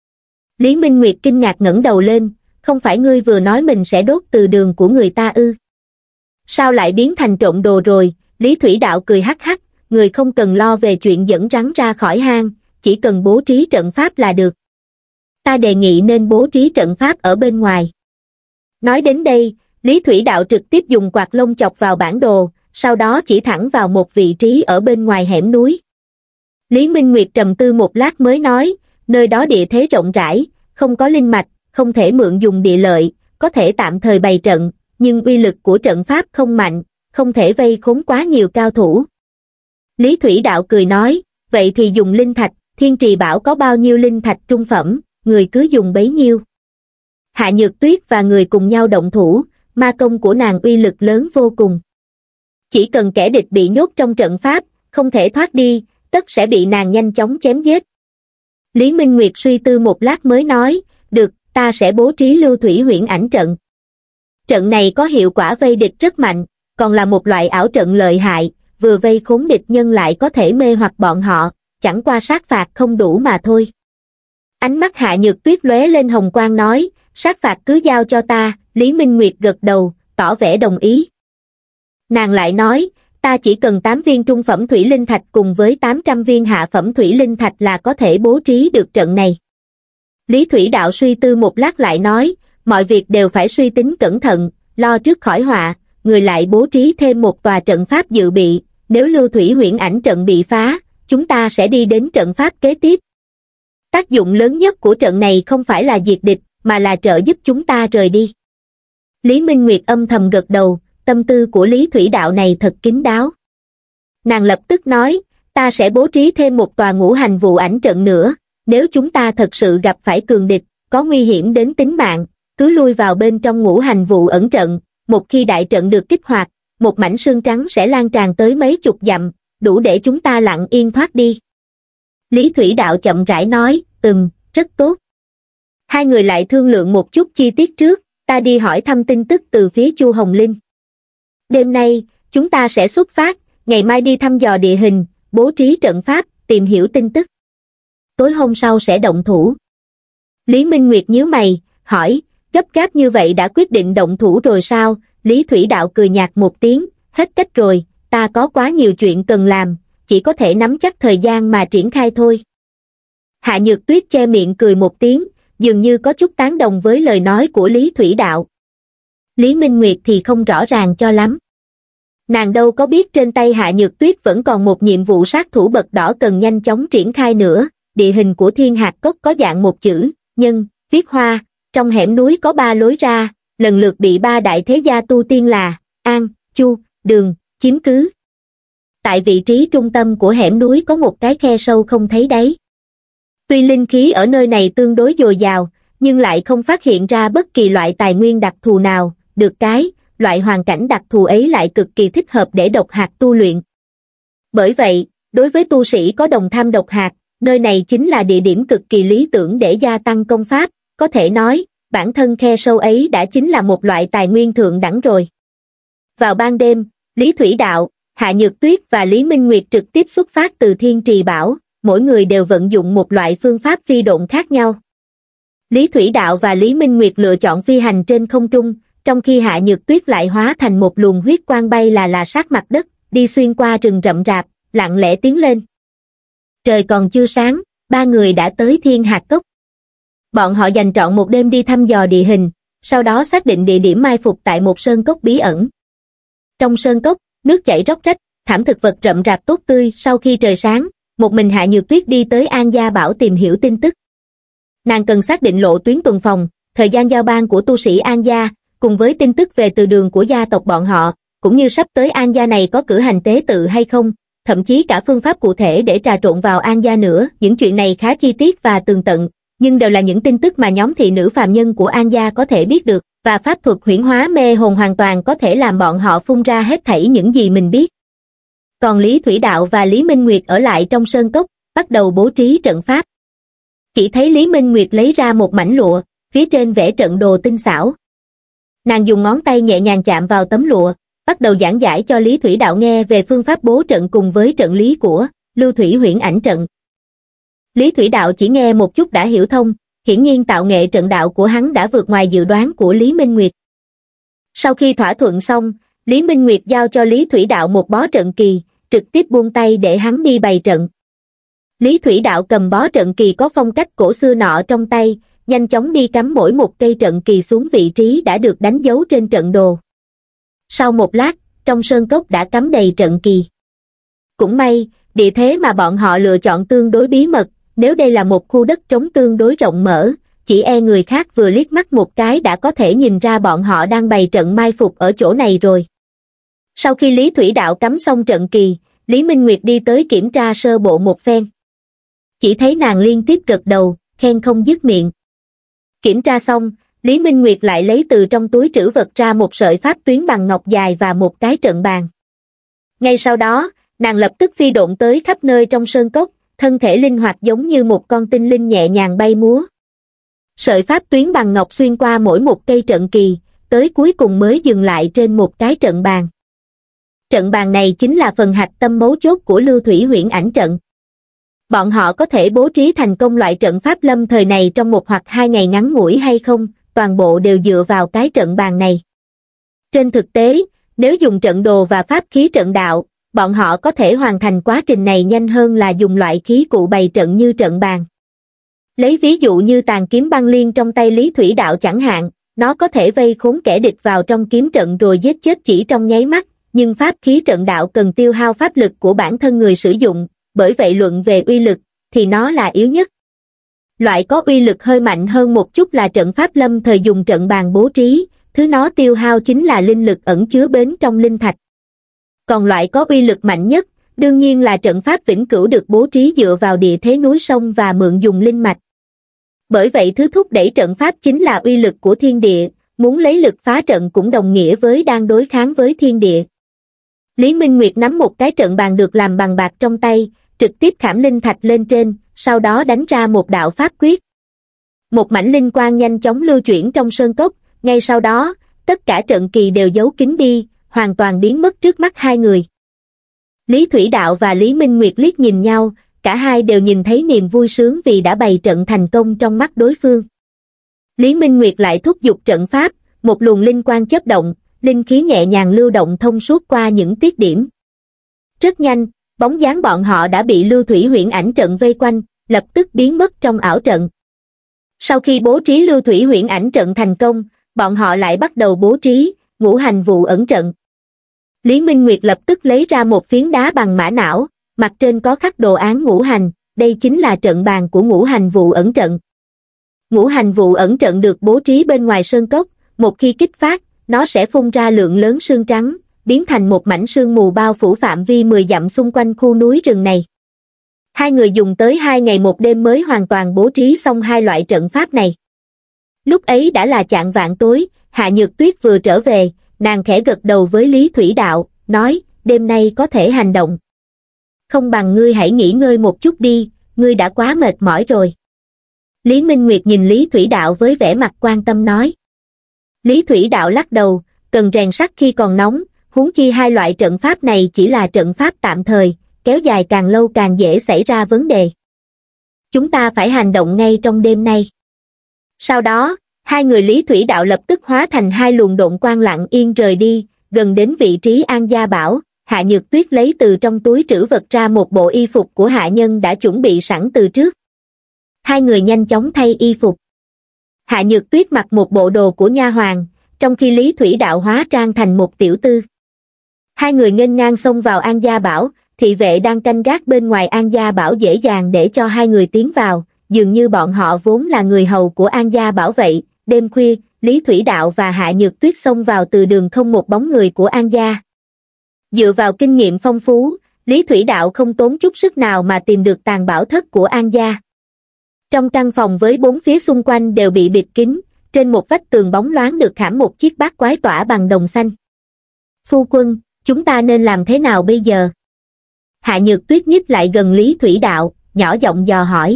Speaker 1: Lý Minh Nguyệt kinh ngạc ngẩng đầu lên, không phải ngươi vừa nói mình sẽ đốt từ đường của người ta ư? Sao lại biến thành trộm đồ rồi? Lý Thủy Đạo cười hắc hắc, người không cần lo về chuyện dẫn rắn ra khỏi hang, chỉ cần bố trí trận pháp là được. Ta đề nghị nên bố trí trận pháp ở bên ngoài. Nói đến đây, Lý Thủy Đạo trực tiếp dùng quạt lông chọc vào bản đồ, sau đó chỉ thẳng vào một vị trí ở bên ngoài hẻm núi. Lý Minh Nguyệt trầm tư một lát mới nói, nơi đó địa thế rộng rãi, không có linh mạch, không thể mượn dùng địa lợi, có thể tạm thời bày trận, nhưng uy lực của trận pháp không mạnh, không thể vây khốn quá nhiều cao thủ. Lý Thủy Đạo cười nói, vậy thì dùng linh thạch, Thiên Trì Bảo có bao nhiêu linh thạch trung phẩm, người cứ dùng bấy nhiêu. Hạ Nhược Tuyết và người cùng nhau động thủ, ma công của nàng uy lực lớn vô cùng. Chỉ cần kẻ địch bị nhốt trong trận pháp, không thể thoát đi, tất sẽ bị nàng nhanh chóng chém giết. Lý Minh Nguyệt suy tư một lát mới nói, được, ta sẽ bố trí lưu thủy huyễn ảnh trận. Trận này có hiệu quả vây địch rất mạnh, còn là một loại ảo trận lợi hại, vừa vây khốn địch nhân lại có thể mê hoặc bọn họ, chẳng qua sát phạt không đủ mà thôi. Ánh mắt Hạ Nhược Tuyết lóe lên hồng quang nói, sát phạt cứ giao cho ta, Lý Minh Nguyệt gật đầu, tỏ vẻ đồng ý. Nàng lại nói, ta chỉ cần tám viên trung phẩm thủy linh thạch cùng với tám trăm viên hạ phẩm thủy linh thạch là có thể bố trí được trận này. Lý Thủy Đạo suy tư một lát lại nói, mọi việc đều phải suy tính cẩn thận, lo trước khỏi họa, người lại bố trí thêm một tòa trận pháp dự bị, nếu lưu thủy huyễn ảnh trận bị phá, chúng ta sẽ đi đến trận pháp kế tiếp. Tác dụng lớn nhất của trận này không phải là diệt địch, mà là trợ giúp chúng ta rời đi. Lý Minh Nguyệt âm thầm gật đầu, tâm tư của Lý Thủy Đạo này thật kín đáo. Nàng lập tức nói, ta sẽ bố trí thêm một tòa ngũ hành vụ ảnh trận nữa, nếu chúng ta thật sự gặp phải cường địch, có nguy hiểm đến tính mạng, cứ lui vào bên trong ngũ hành vụ ẩn trận, một khi đại trận được kích hoạt, một mảnh sương trắng sẽ lan tràn tới mấy chục dặm, đủ để chúng ta lặng yên thoát đi. Lý Thủy Đạo chậm rãi nói, ừm, rất tốt. Hai người lại thương lượng một chút chi tiết trước, ta đi hỏi thăm tin tức từ phía Chu Hồng Linh. Đêm nay, chúng ta sẽ xuất phát, ngày mai đi thăm dò địa hình, bố trí trận pháp, tìm hiểu tin tức. Tối hôm sau sẽ động thủ. Lý Minh Nguyệt nhíu mày, hỏi, gấp gáp như vậy đã quyết định động thủ rồi sao? Lý Thủy Đạo cười nhạt một tiếng, hết cách rồi, ta có quá nhiều chuyện cần làm, chỉ có thể nắm chắc thời gian mà triển khai thôi. Hạ Nhược Tuyết che miệng cười một tiếng, dường như có chút tán đồng với lời nói của Lý Thủy Đạo. Lý Minh Nguyệt thì không rõ ràng cho lắm. Nàng đâu có biết trên tay Hạ Nhược Tuyết vẫn còn một nhiệm vụ sát thủ bậc đỏ cần nhanh chóng triển khai nữa. Địa hình của Thiên Hạt Cốc có dạng một chữ, nhân, viết hoa, trong hẻm núi có ba lối ra, lần lượt bị ba đại thế gia tu tiên là An, Chu, Đường, chiếm cứ. Tại vị trí trung tâm của hẻm núi có một cái khe sâu không thấy đáy. Tuy linh khí ở nơi này tương đối dồi dào, nhưng lại không phát hiện ra bất kỳ loại tài nguyên đặc thù nào, được cái, loại hoàn cảnh đặc thù ấy lại cực kỳ thích hợp để độc hạt tu luyện. Bởi vậy, đối với tu sĩ có đồng tham độc hạt, nơi này chính là địa điểm cực kỳ lý tưởng để gia tăng công pháp, có thể nói, bản thân khe sâu ấy đã chính là một loại tài nguyên thượng đẳng rồi. Vào ban đêm, Lý Thủy Đạo, Hạ Nhược Tuyết và Lý Minh Nguyệt trực tiếp xuất phát từ Thiên Trì Bảo, mỗi người đều vận dụng một loại phương pháp phi độn khác nhau. Lý Thủy Đạo và Lý Minh Nguyệt lựa chọn phi hành trên không trung, trong khi Hạ Nhược Tuyết lại hóa thành một luồng huyết quang bay là là sát mặt đất, đi xuyên qua rừng rậm rạp, lặng lẽ tiến lên. Trời còn chưa sáng, ba người đã tới Thiên Hạt Cốc. Bọn họ dành trọn một đêm đi thăm dò địa hình, sau đó xác định địa điểm mai phục tại một sơn cốc bí ẩn. Trong sơn cốc, nước chảy róc rách, thảm thực vật rậm rạp tốt tươi. Sau khi trời sáng, một mình Hạ Nhược Tuyết đi tới An Gia Bảo tìm hiểu tin tức. Nàng cần xác định lộ tuyến tuần phòng, thời gian giao ban của tu sĩ An Gia, cùng với tin tức về từ đường của gia tộc bọn họ, cũng như sắp tới An Gia này có cử hành tế tự hay không, thậm chí cả phương pháp cụ thể để trà trộn vào An Gia nữa. Những chuyện này khá chi tiết và tường tận, nhưng đều là những tin tức mà nhóm thị nữ phàm nhân của An Gia có thể biết được, và pháp thuật huyễn hóa mê hồn hoàn toàn có thể làm bọn họ phun ra hết thảy những gì mình biết. Còn Lý Thủy Đạo và Lý Minh Nguyệt ở lại trong sơn cốc, bắt đầu bố trí trận pháp. Chỉ thấy Lý Minh Nguyệt lấy ra một mảnh lụa, phía trên vẽ trận đồ tinh xảo. Nàng dùng ngón tay nhẹ nhàng chạm vào tấm lụa, bắt đầu giảng giải cho Lý Thủy Đạo nghe về phương pháp bố trận cùng với trận lý của lưu thủy huyễn ảnh trận. Lý Thủy Đạo chỉ nghe một chút đã hiểu thông, hiển nhiên tạo nghệ trận đạo của hắn đã vượt ngoài dự đoán của Lý Minh Nguyệt. Sau khi thỏa thuận xong, Lý Minh Nguyệt giao cho Lý Thủy Đạo một bó trận kỳ, trực tiếp buông tay để hắn đi bày trận. Lý Thủy Đạo cầm bó trận kỳ có phong cách cổ xưa nọ trong tay, nhanh chóng đi cắm mỗi một cây trận kỳ xuống vị trí đã được đánh dấu trên trận đồ. Sau một lát, trong sơn cốc đã cắm đầy trận kỳ. Cũng may, địa thế mà bọn họ lựa chọn tương đối bí mật, nếu đây là một khu đất trống tương đối rộng mở, chỉ e người khác vừa liếc mắt một cái đã có thể nhìn ra bọn họ đang bày trận mai phục ở chỗ này rồi. Sau khi Lý Thủy Đạo cắm xong trận kỳ, Lý Minh Nguyệt đi tới kiểm tra sơ bộ một phen. Chỉ thấy nàng liên tiếp gật đầu, khen không dứt miệng. Kiểm tra xong, Lý Minh Nguyệt lại lấy từ trong túi trữ vật ra một sợi pháp tuyến bằng ngọc dài và một cái trận bàn. Ngay sau đó, nàng lập tức phi độn tới khắp nơi trong sơn cốc, thân thể linh hoạt giống như một con tinh linh nhẹ nhàng bay múa. Sợi pháp tuyến bằng ngọc xuyên qua mỗi một cây trận kỳ, tới cuối cùng mới dừng lại trên một cái trận bàn. Trận bàn này chính là phần hạch tâm mấu chốt của Lưu Thủy Huyễn Ảnh trận. Bọn họ có thể bố trí thành công loại trận pháp lâm thời này trong một hoặc hai ngày ngắn ngủi hay không, toàn bộ đều dựa vào cái trận bàn này. Trên thực tế, nếu dùng trận đồ và pháp khí trận đạo, bọn họ có thể hoàn thành quá trình này nhanh hơn là dùng loại khí cụ bày trận như trận bàn. Lấy ví dụ như tàn kiếm băng liên trong tay Lý Thủy Đạo chẳng hạn, nó có thể vây khốn kẻ địch vào trong kiếm trận rồi giết chết chỉ trong nháy mắt, nhưng pháp khí trận đạo cần tiêu hao pháp lực của bản thân người sử dụng, bởi vậy luận về uy lực, thì nó là yếu nhất. Loại có uy lực hơi mạnh hơn một chút là trận pháp lâm thời dùng trận bàn bố trí, thứ nó tiêu hao chính là linh lực ẩn chứa bên trong linh thạch. Còn loại có uy lực mạnh nhất, đương nhiên là trận pháp vĩnh cửu được bố trí dựa vào địa thế núi sông và mượn dùng linh mạch. Bởi vậy thứ thúc đẩy trận pháp chính là uy lực của thiên địa, muốn lấy lực phá trận cũng đồng nghĩa với đang đối kháng với thiên địa. Lý Minh Nguyệt nắm một cái trận bàn được làm bằng bạc trong tay, trực tiếp khảm linh thạch lên trên, sau đó đánh ra một đạo pháp quyết. Một mảnh linh quang nhanh chóng lưu chuyển trong sơn cốc, ngay sau đó, tất cả trận kỳ đều giấu kín đi, hoàn toàn biến mất trước mắt hai người. Lý Thủy Đạo và Lý Minh Nguyệt liếc nhìn nhau, cả hai đều nhìn thấy niềm vui sướng vì đã bày trận thành công trong mắt đối phương. Lý Minh Nguyệt lại thúc giục trận pháp, một luồng linh quang chớp động, linh khí nhẹ nhàng lưu động thông suốt qua những tiết điểm. Rất nhanh, bóng dáng bọn họ đã bị Lưu Thủy Huyễn Ảnh trận vây quanh, lập tức biến mất trong ảo trận. Sau khi bố trí Lưu Thủy Huyễn Ảnh trận thành công, bọn họ lại bắt đầu bố trí ngũ hành vụ ẩn trận. Lý Minh Nguyệt lập tức lấy ra một phiến đá bằng mã não, mặt trên có khắc đồ án ngũ hành, đây chính là trận bàn của ngũ hành vụ ẩn trận. Ngũ hành vụ ẩn trận được bố trí bên ngoài sơn cốc, một khi kích phát, nó sẽ phun ra lượng lớn sương trắng, biến thành một mảnh sương mù bao phủ phạm vi mười dặm xung quanh khu núi rừng này. Hai người dùng tới hai ngày một đêm mới hoàn toàn bố trí xong hai loại trận pháp này. Lúc ấy đã là chạng vạng tối, Hạ Nhược Tuyết vừa trở về, nàng khẽ gật đầu với Lý Thủy Đạo, nói, đêm nay có thể hành động. Không bằng ngươi hãy nghỉ ngơi một chút đi, ngươi đã quá mệt mỏi rồi. Lý Minh Nguyệt nhìn Lý Thủy Đạo với vẻ mặt quan tâm nói. Lý Thủy Đạo lắc đầu, cần rèn sắt khi còn nóng, huống chi hai loại trận pháp này chỉ là trận pháp tạm thời, kéo dài càng lâu càng dễ xảy ra vấn đề. Chúng ta phải hành động ngay trong đêm nay. Sau đó, hai người Lý Thủy Đạo lập tức hóa thành hai luồng độn quang lặng yên rời đi, gần đến vị trí An Gia Bảo, Hạ Nhược Tuyết lấy từ trong túi trữ vật ra một bộ y phục của hạ nhân đã chuẩn bị sẵn từ trước. Hai người nhanh chóng thay y phục. Hạ Nhược Tuyết mặc một bộ đồ của nha hoàn, trong khi Lý Thủy Đạo hóa trang thành một tiểu tư. Hai người nghênh ngang xông vào An Gia Bảo, thị vệ đang canh gác bên ngoài An Gia Bảo dễ dàng để cho hai người tiến vào, dường như bọn họ vốn là người hầu của An Gia Bảo vậy. Đêm khuya, Lý Thủy Đạo và Hạ Nhược Tuyết xông vào từ đường không một bóng người của An Gia. Dựa vào kinh nghiệm phong phú, Lý Thủy Đạo không tốn chút sức nào mà tìm được tàng bảo thất của An Gia. Trong căn phòng với bốn phía xung quanh đều bị bịt kín, trên một vách tường bóng loáng được khảm một chiếc bát quái tỏa bằng đồng xanh. Phu quân, chúng ta nên làm thế nào bây giờ? Hạ Nhược Tuyết nhích lại gần Lý Thủy Đạo, nhỏ giọng dò hỏi.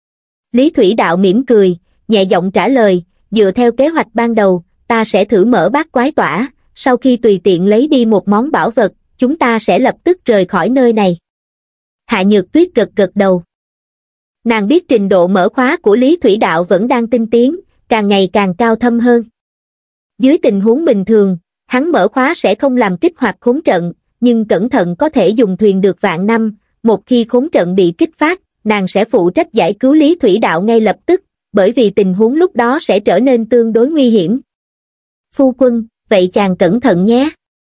Speaker 1: Lý Thủy Đạo mỉm cười, nhẹ giọng trả lời, dựa theo kế hoạch ban đầu, ta sẽ thử mở bát quái tỏa, sau khi tùy tiện lấy đi một món bảo vật, chúng ta sẽ lập tức rời khỏi nơi này. Hạ Nhược Tuyết gật gật đầu. Nàng biết trình độ mở khóa của Lý Thủy Đạo vẫn đang tinh tiến, càng ngày càng cao thâm hơn. Dưới tình huống bình thường, hắn mở khóa sẽ không làm kích hoạt khốn trận, nhưng cẩn thận có thể dùng thuyền được vạn năm, một khi khốn trận bị kích phát, nàng sẽ phụ trách giải cứu Lý Thủy Đạo ngay lập tức, bởi vì tình huống lúc đó sẽ trở nên tương đối nguy hiểm. Phu quân, vậy chàng cẩn thận nhé.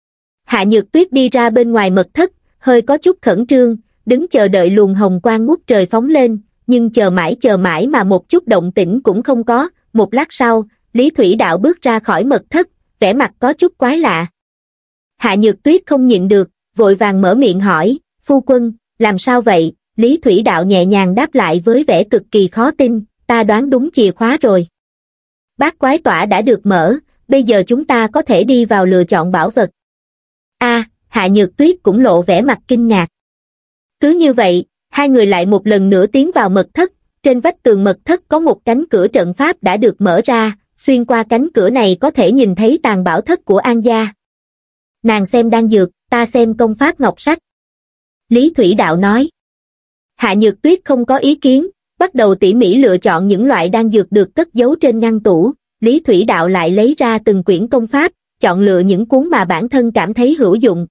Speaker 1: Hạ Nhược Tuyết đi ra bên ngoài mật thất, hơi có chút khẩn trương, đứng chờ đợi luồng hồng quang ngút trời phóng lên, nhưng chờ mãi chờ mãi mà một chút động tĩnh cũng không có. Một lát sau, Lý Thủy Đạo bước ra khỏi mật thất, vẻ mặt có chút quái lạ. Hạ Nhược Tuyết không nhịn được, vội vàng mở miệng hỏi, phu quân, làm sao vậy? Lý Thủy Đạo nhẹ nhàng đáp lại với vẻ cực kỳ khó tin, ta đoán đúng chìa khóa rồi. Bát quái tỏa đã được mở, bây giờ chúng ta có thể đi vào lựa chọn bảo vật. A, Hạ Nhược Tuyết cũng lộ vẻ mặt kinh ngạc. Cứ như vậy, hai người lại một lần nữa tiến vào mật thất, trên vách tường mật thất có một cánh cửa trận pháp đã được mở ra, xuyên qua cánh cửa này có thể nhìn thấy tàng bảo thất của An gia. Nàng xem đan dược, ta xem công pháp ngọc sách. Lý Thủy Đạo nói. Hạ Nhược Tuyết không có ý kiến, bắt đầu tỉ mỉ lựa chọn những loại đan dược được cất giấu trên ngăn tủ. Lý Thủy Đạo lại lấy ra từng quyển công pháp, chọn lựa những cuốn mà bản thân cảm thấy hữu dụng.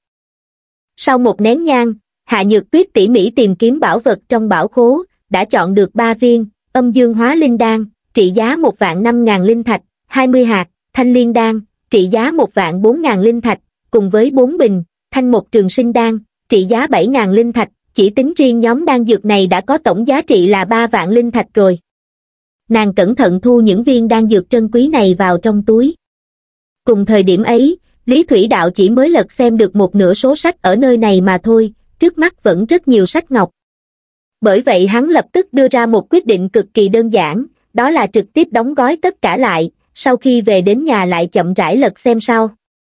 Speaker 1: Sau một nén nhang, Hạ Nhược Tuyết tỉ mỉ tìm kiếm bảo vật trong bảo khố, đã chọn được ba viên âm dương hóa linh đan, trị giá một vạn năm ngàn linh thạch, hai mươi hạt thanh liên đan, trị giá một vạn bốn ngàn linh thạch, cùng với bốn bình thanh một trường sinh đan, trị giá bảy ngàn linh thạch. Chỉ tính riêng nhóm đan dược này đã có tổng giá trị là ba vạn linh thạch rồi. Nàng cẩn thận thu những viên đan dược trân quý này vào trong túi. Cùng thời điểm ấy, Lý Thủy Đạo chỉ mới lật xem được một nửa số sách ở nơi này mà thôi, trước mắt vẫn rất nhiều sách ngọc. Bởi vậy hắn lập tức đưa ra một quyết định cực kỳ đơn giản, đó là trực tiếp đóng gói tất cả lại, sau khi về đến nhà lại chậm rãi lật xem sau.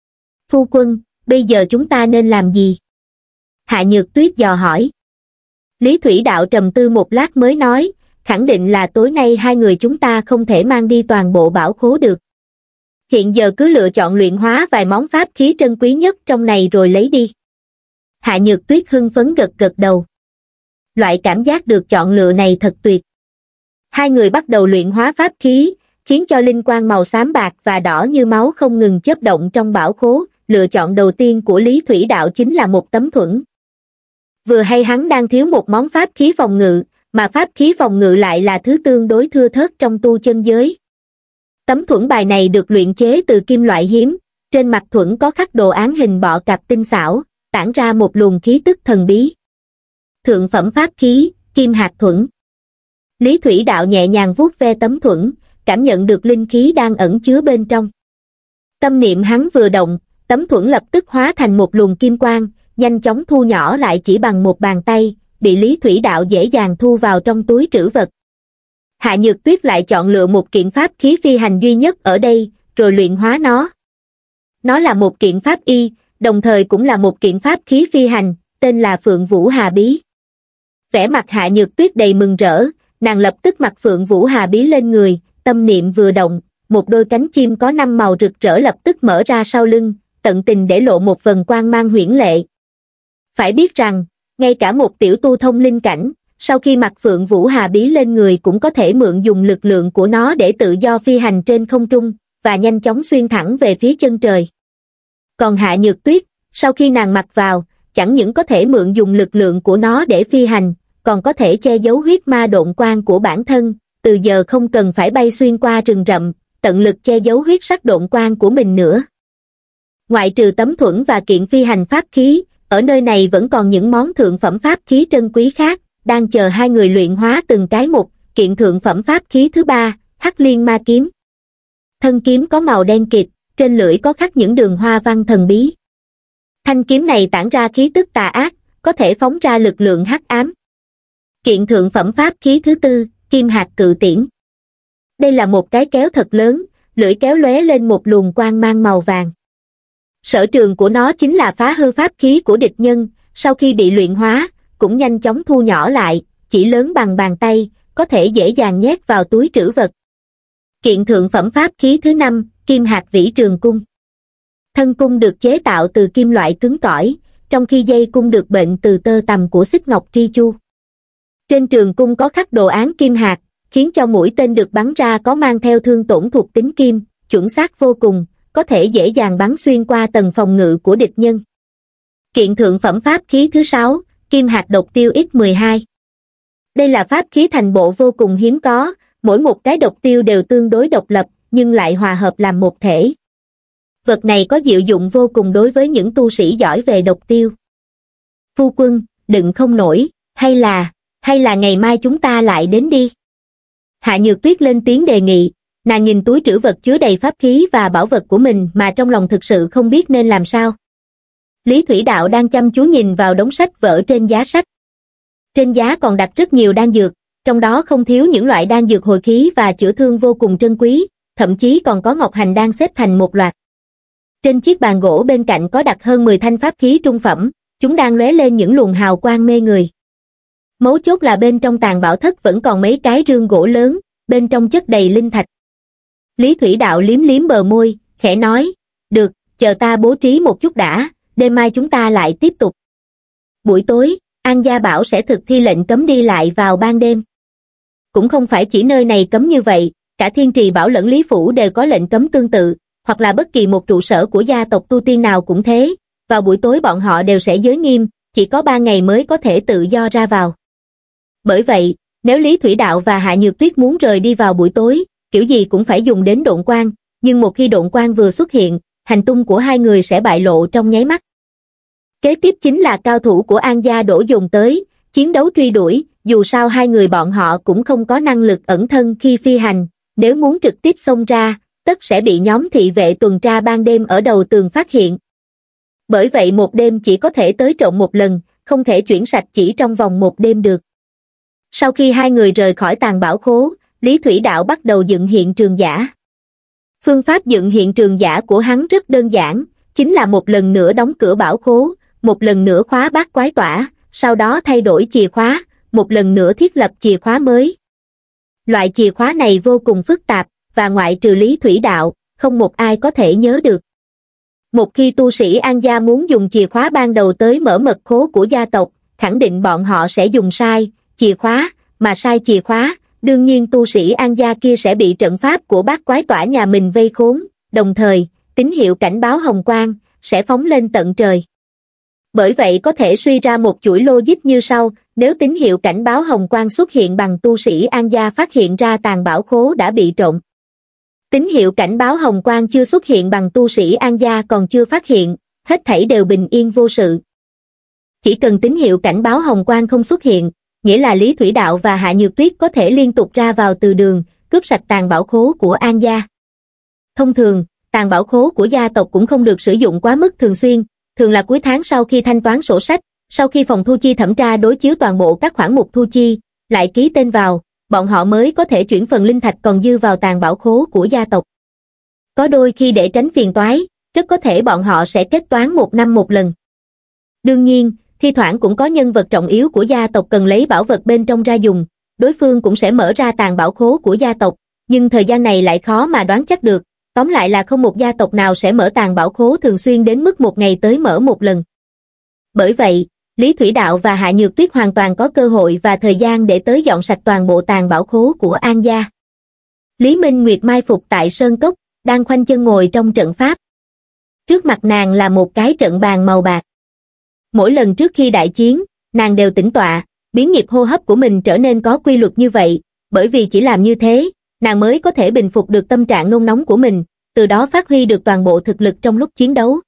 Speaker 1: Phu quân, bây giờ chúng ta nên làm gì? Hạ Nhược Tuyết dò hỏi. Lý Thủy Đạo trầm tư một lát mới nói, khẳng định là tối nay hai người chúng ta không thể mang đi toàn bộ bảo khố được. Hiện giờ cứ lựa chọn luyện hóa vài món pháp khí trân quý nhất trong này rồi lấy đi. Hạ Nhược Tuyết hưng phấn gật gật đầu. Loại cảm giác được chọn lựa này thật tuyệt. Hai người bắt đầu luyện hóa pháp khí, khiến cho linh quang màu xám bạc và đỏ như máu không ngừng chớp động trong bảo khố. Lựa chọn đầu tiên của Lý Thủy Đạo chính là một tấm thuẫn. Vừa hay hắn đang thiếu một món pháp khí phòng ngự, mà pháp khí phòng ngự lại là thứ tương đối thưa thớt trong tu chân giới. Tấm thuẫn bài này được luyện chế từ kim loại hiếm, trên mặt thuẫn có khắc đồ án hình bọ cạp tinh xảo, tản ra một luồng khí tức thần bí. Thượng phẩm pháp khí, Kim Hạt Thuẫn. Lý Thủy Đạo nhẹ nhàng vuốt ve tấm thuẫn, cảm nhận được linh khí đang ẩn chứa bên trong. Tâm niệm hắn vừa động, tấm thuẫn lập tức hóa thành một luồng kim quang, nhanh chóng thu nhỏ lại chỉ bằng một bàn tay, bị Lý Thủy Đạo dễ dàng thu vào trong túi trữ vật. Hạ Nhược Tuyết lại chọn lựa một kiện pháp khí phi hành duy nhất ở đây, rồi luyện hóa nó. Nó là một kiện pháp y, đồng thời cũng là một kiện pháp khí phi hành, tên là Phượng Vũ Hà Bí. Vẻ mặt Hạ Nhược Tuyết đầy mừng rỡ, nàng lập tức mặc Phượng Vũ Hà Bí lên người, tâm niệm vừa động, một đôi cánh chim có năm màu rực rỡ lập tức mở ra sau lưng, tận tình để lộ một vầng quang mang huyễn lệ. Phải biết rằng, ngay cả một tiểu tu thông linh cảnh, sau khi mặc Phượng Vũ Hà Bí lên người cũng có thể mượn dùng lực lượng của nó để tự do phi hành trên không trung, và nhanh chóng xuyên thẳng về phía chân trời. Còn Hạ Nhược Tuyết, sau khi nàng mặc vào, chẳng những có thể mượn dùng lực lượng của nó để phi hành, còn có thể che giấu huyết ma độn quang của bản thân, từ giờ không cần phải bay xuyên qua rừng rậm, tận lực che giấu huyết sắc độn quang của mình nữa. Ngoại trừ tấm thuẫn và kiện phi hành pháp khí, ở nơi này vẫn còn những món thượng phẩm pháp khí trân quý khác, đang chờ hai người luyện hóa từng cái một. Kiện thượng phẩm pháp khí thứ ba, Hắc Liên Ma Kiếm. Thân kiếm có màu đen kịt, trên lưỡi có khắc những đường hoa văn thần bí. Thanh kiếm này tản ra khí tức tà ác, có thể phóng ra lực lượng hắc ám. Kiện thượng phẩm pháp khí thứ tư, Kim Hạt Cự Tiễn. Đây là một cái kéo thật lớn, lưỡi kéo lóe lên một luồng quang mang màu vàng. Sở trường của nó chính là phá hư pháp khí của địch nhân, sau khi bị luyện hóa, cũng nhanh chóng thu nhỏ lại, chỉ lớn bằng bàn tay, có thể dễ dàng nhét vào túi trữ vật. Kiện thượng phẩm pháp khí thứ năm, Kim Hạt Vĩ Trường Cung. Thân cung được chế tạo từ kim loại cứng cỏi, trong khi dây cung được bệnh từ tơ tằm của xích ngọc tri chu. Trên trường cung có khắc đồ án kim hạt, khiến cho mũi tên được bắn ra có mang theo thương tổn thuộc tính kim, chuẩn xác vô cùng, có thể dễ dàng bắn xuyên qua tầng phòng ngự của địch nhân. Kiện thượng phẩm pháp khí thứ sáu, Kim Hạt Độc Tiêu X mười hai. Đây là pháp khí thành bộ vô cùng hiếm có, mỗi một cái độc tiêu đều tương đối độc lập, nhưng lại hòa hợp làm một thể. Vật này có diệu dụng vô cùng đối với những tu sĩ giỏi về độc tiêu. Phu quân, đựng không nổi, hay là, hay là ngày mai chúng ta lại đến đi. Hạ Nhược Tuyết lên tiếng đề nghị, nàng nhìn túi trữ vật chứa đầy pháp khí và bảo vật của mình mà trong lòng thực sự không biết nên làm sao. Lý Thủy Đạo đang chăm chú nhìn vào đống sách vở trên giá sách. Trên giá còn đặt rất nhiều đan dược, trong đó không thiếu những loại đan dược hồi khí và chữa thương vô cùng trân quý, thậm chí còn có ngọc hành đan xếp thành một loạt. Trên chiếc bàn gỗ bên cạnh có đặt hơn mười thanh pháp khí trung phẩm, chúng đang lóe lên những luồng hào quang mê người. Mấu chốt là bên trong tàng bảo thất vẫn còn mấy cái rương gỗ lớn, bên trong chất đầy linh thạch. Lý Thủy Đạo liếm liếm bờ môi, khẽ nói, được, chờ ta bố trí một chút đã, đêm mai chúng ta lại tiếp tục. Buổi tối, An Gia bảo sẽ thực thi lệnh cấm đi lại vào ban đêm. Cũng không phải chỉ nơi này cấm như vậy, cả Thiên Trì Bảo lẫn Lý Phủ đều có lệnh cấm tương tự, hoặc là bất kỳ một trụ sở của gia tộc tu tiên nào cũng thế, vào buổi tối bọn họ đều sẽ giới nghiêm, chỉ có ba ngày mới có thể tự do ra vào. Bởi vậy, nếu Lý Thủy Đạo và Hạ Nhược Tuyết muốn rời đi vào buổi tối, kiểu gì cũng phải dùng đến độn quang, nhưng một khi độn quang vừa xuất hiện, hành tung của hai người sẽ bại lộ trong nháy mắt. Kế tiếp chính là cao thủ của An Gia đổ dồn tới, chiến đấu truy đuổi, dù sao hai người bọn họ cũng không có năng lực ẩn thân khi phi hành, nếu muốn trực tiếp xông ra, tất sẽ bị nhóm thị vệ tuần tra ban đêm ở đầu tường phát hiện. Bởi vậy một đêm chỉ có thể tới trộm một lần, không thể chuyển sạch chỉ trong vòng một đêm được. Sau khi hai người rời khỏi tàng bảo khố, Lý Thủy Đạo bắt đầu dựng hiện trường giả. Phương pháp dựng hiện trường giả của hắn rất đơn giản, chính là một lần nữa đóng cửa bảo khố, một lần nữa khóa bát quái tỏa, sau đó thay đổi chìa khóa, một lần nữa thiết lập chìa khóa mới. Loại chìa khóa này vô cùng phức tạp, và ngoại trừ Lý Thủy Đạo, không một ai có thể nhớ được. Một khi tu sĩ An Gia muốn dùng chìa khóa ban đầu tới mở mật khố của gia tộc, khẳng định bọn họ sẽ dùng sai chìa khóa, mà sai chìa khóa, đương nhiên tu sĩ An Gia kia sẽ bị trận pháp của bát quái tỏa nhà mình vây khốn, đồng thời, tín hiệu cảnh báo hồng quang sẽ phóng lên tận trời. Bởi vậy có thể suy ra một chuỗi logic như sau, nếu tín hiệu cảnh báo hồng quang xuất hiện bằng tu sĩ An Gia phát hiện ra tàng bảo khố đã bị trộm. Tín hiệu cảnh báo hồng quang chưa xuất hiện bằng tu sĩ An Gia còn chưa phát hiện, hết thảy đều bình yên vô sự. Chỉ cần tín hiệu cảnh báo hồng quang không xuất hiện, nghĩa là Lý Thủy Đạo và Hạ Nhược Tuyết có thể liên tục ra vào từ đường, cướp sạch tàng bảo khố của An Gia. Thông thường, tàng bảo khố của gia tộc cũng không được sử dụng quá mức thường xuyên, thường là cuối tháng sau khi thanh toán sổ sách, sau khi phòng thu chi thẩm tra đối chiếu toàn bộ các khoản mục thu chi, lại ký tên vào, bọn họ mới có thể chuyển phần linh thạch còn dư vào tàng bảo khố của gia tộc. Có đôi khi để tránh phiền toái, rất có thể bọn họ sẽ kết toán một năm một lần. Đương nhiên, thi thoảng cũng có nhân vật trọng yếu của gia tộc cần lấy bảo vật bên trong ra dùng, đối phương cũng sẽ mở ra tàng bảo khố của gia tộc, nhưng thời gian này lại khó mà đoán chắc được, tóm lại là không một gia tộc nào sẽ mở tàng bảo khố thường xuyên đến mức một ngày tới mở một lần. Bởi vậy, Lý Thủy Đạo và Hạ Nhược Tuyết hoàn toàn có cơ hội và thời gian để tới dọn sạch toàn bộ tàng bảo khố của An Gia. Lý Minh Nguyệt mai phục tại Sơn Cốc, đang khoanh chân ngồi trong trận pháp. Trước mặt nàng là một cái trận bàn màu bạc. Mỗi lần trước khi đại chiến, nàng đều tĩnh tọa, biến nhịp hô hấp của mình trở nên có quy luật như vậy, bởi vì chỉ làm như thế, nàng mới có thể bình phục được tâm trạng nôn nóng của mình, từ đó phát huy được toàn bộ thực lực trong lúc chiến đấu.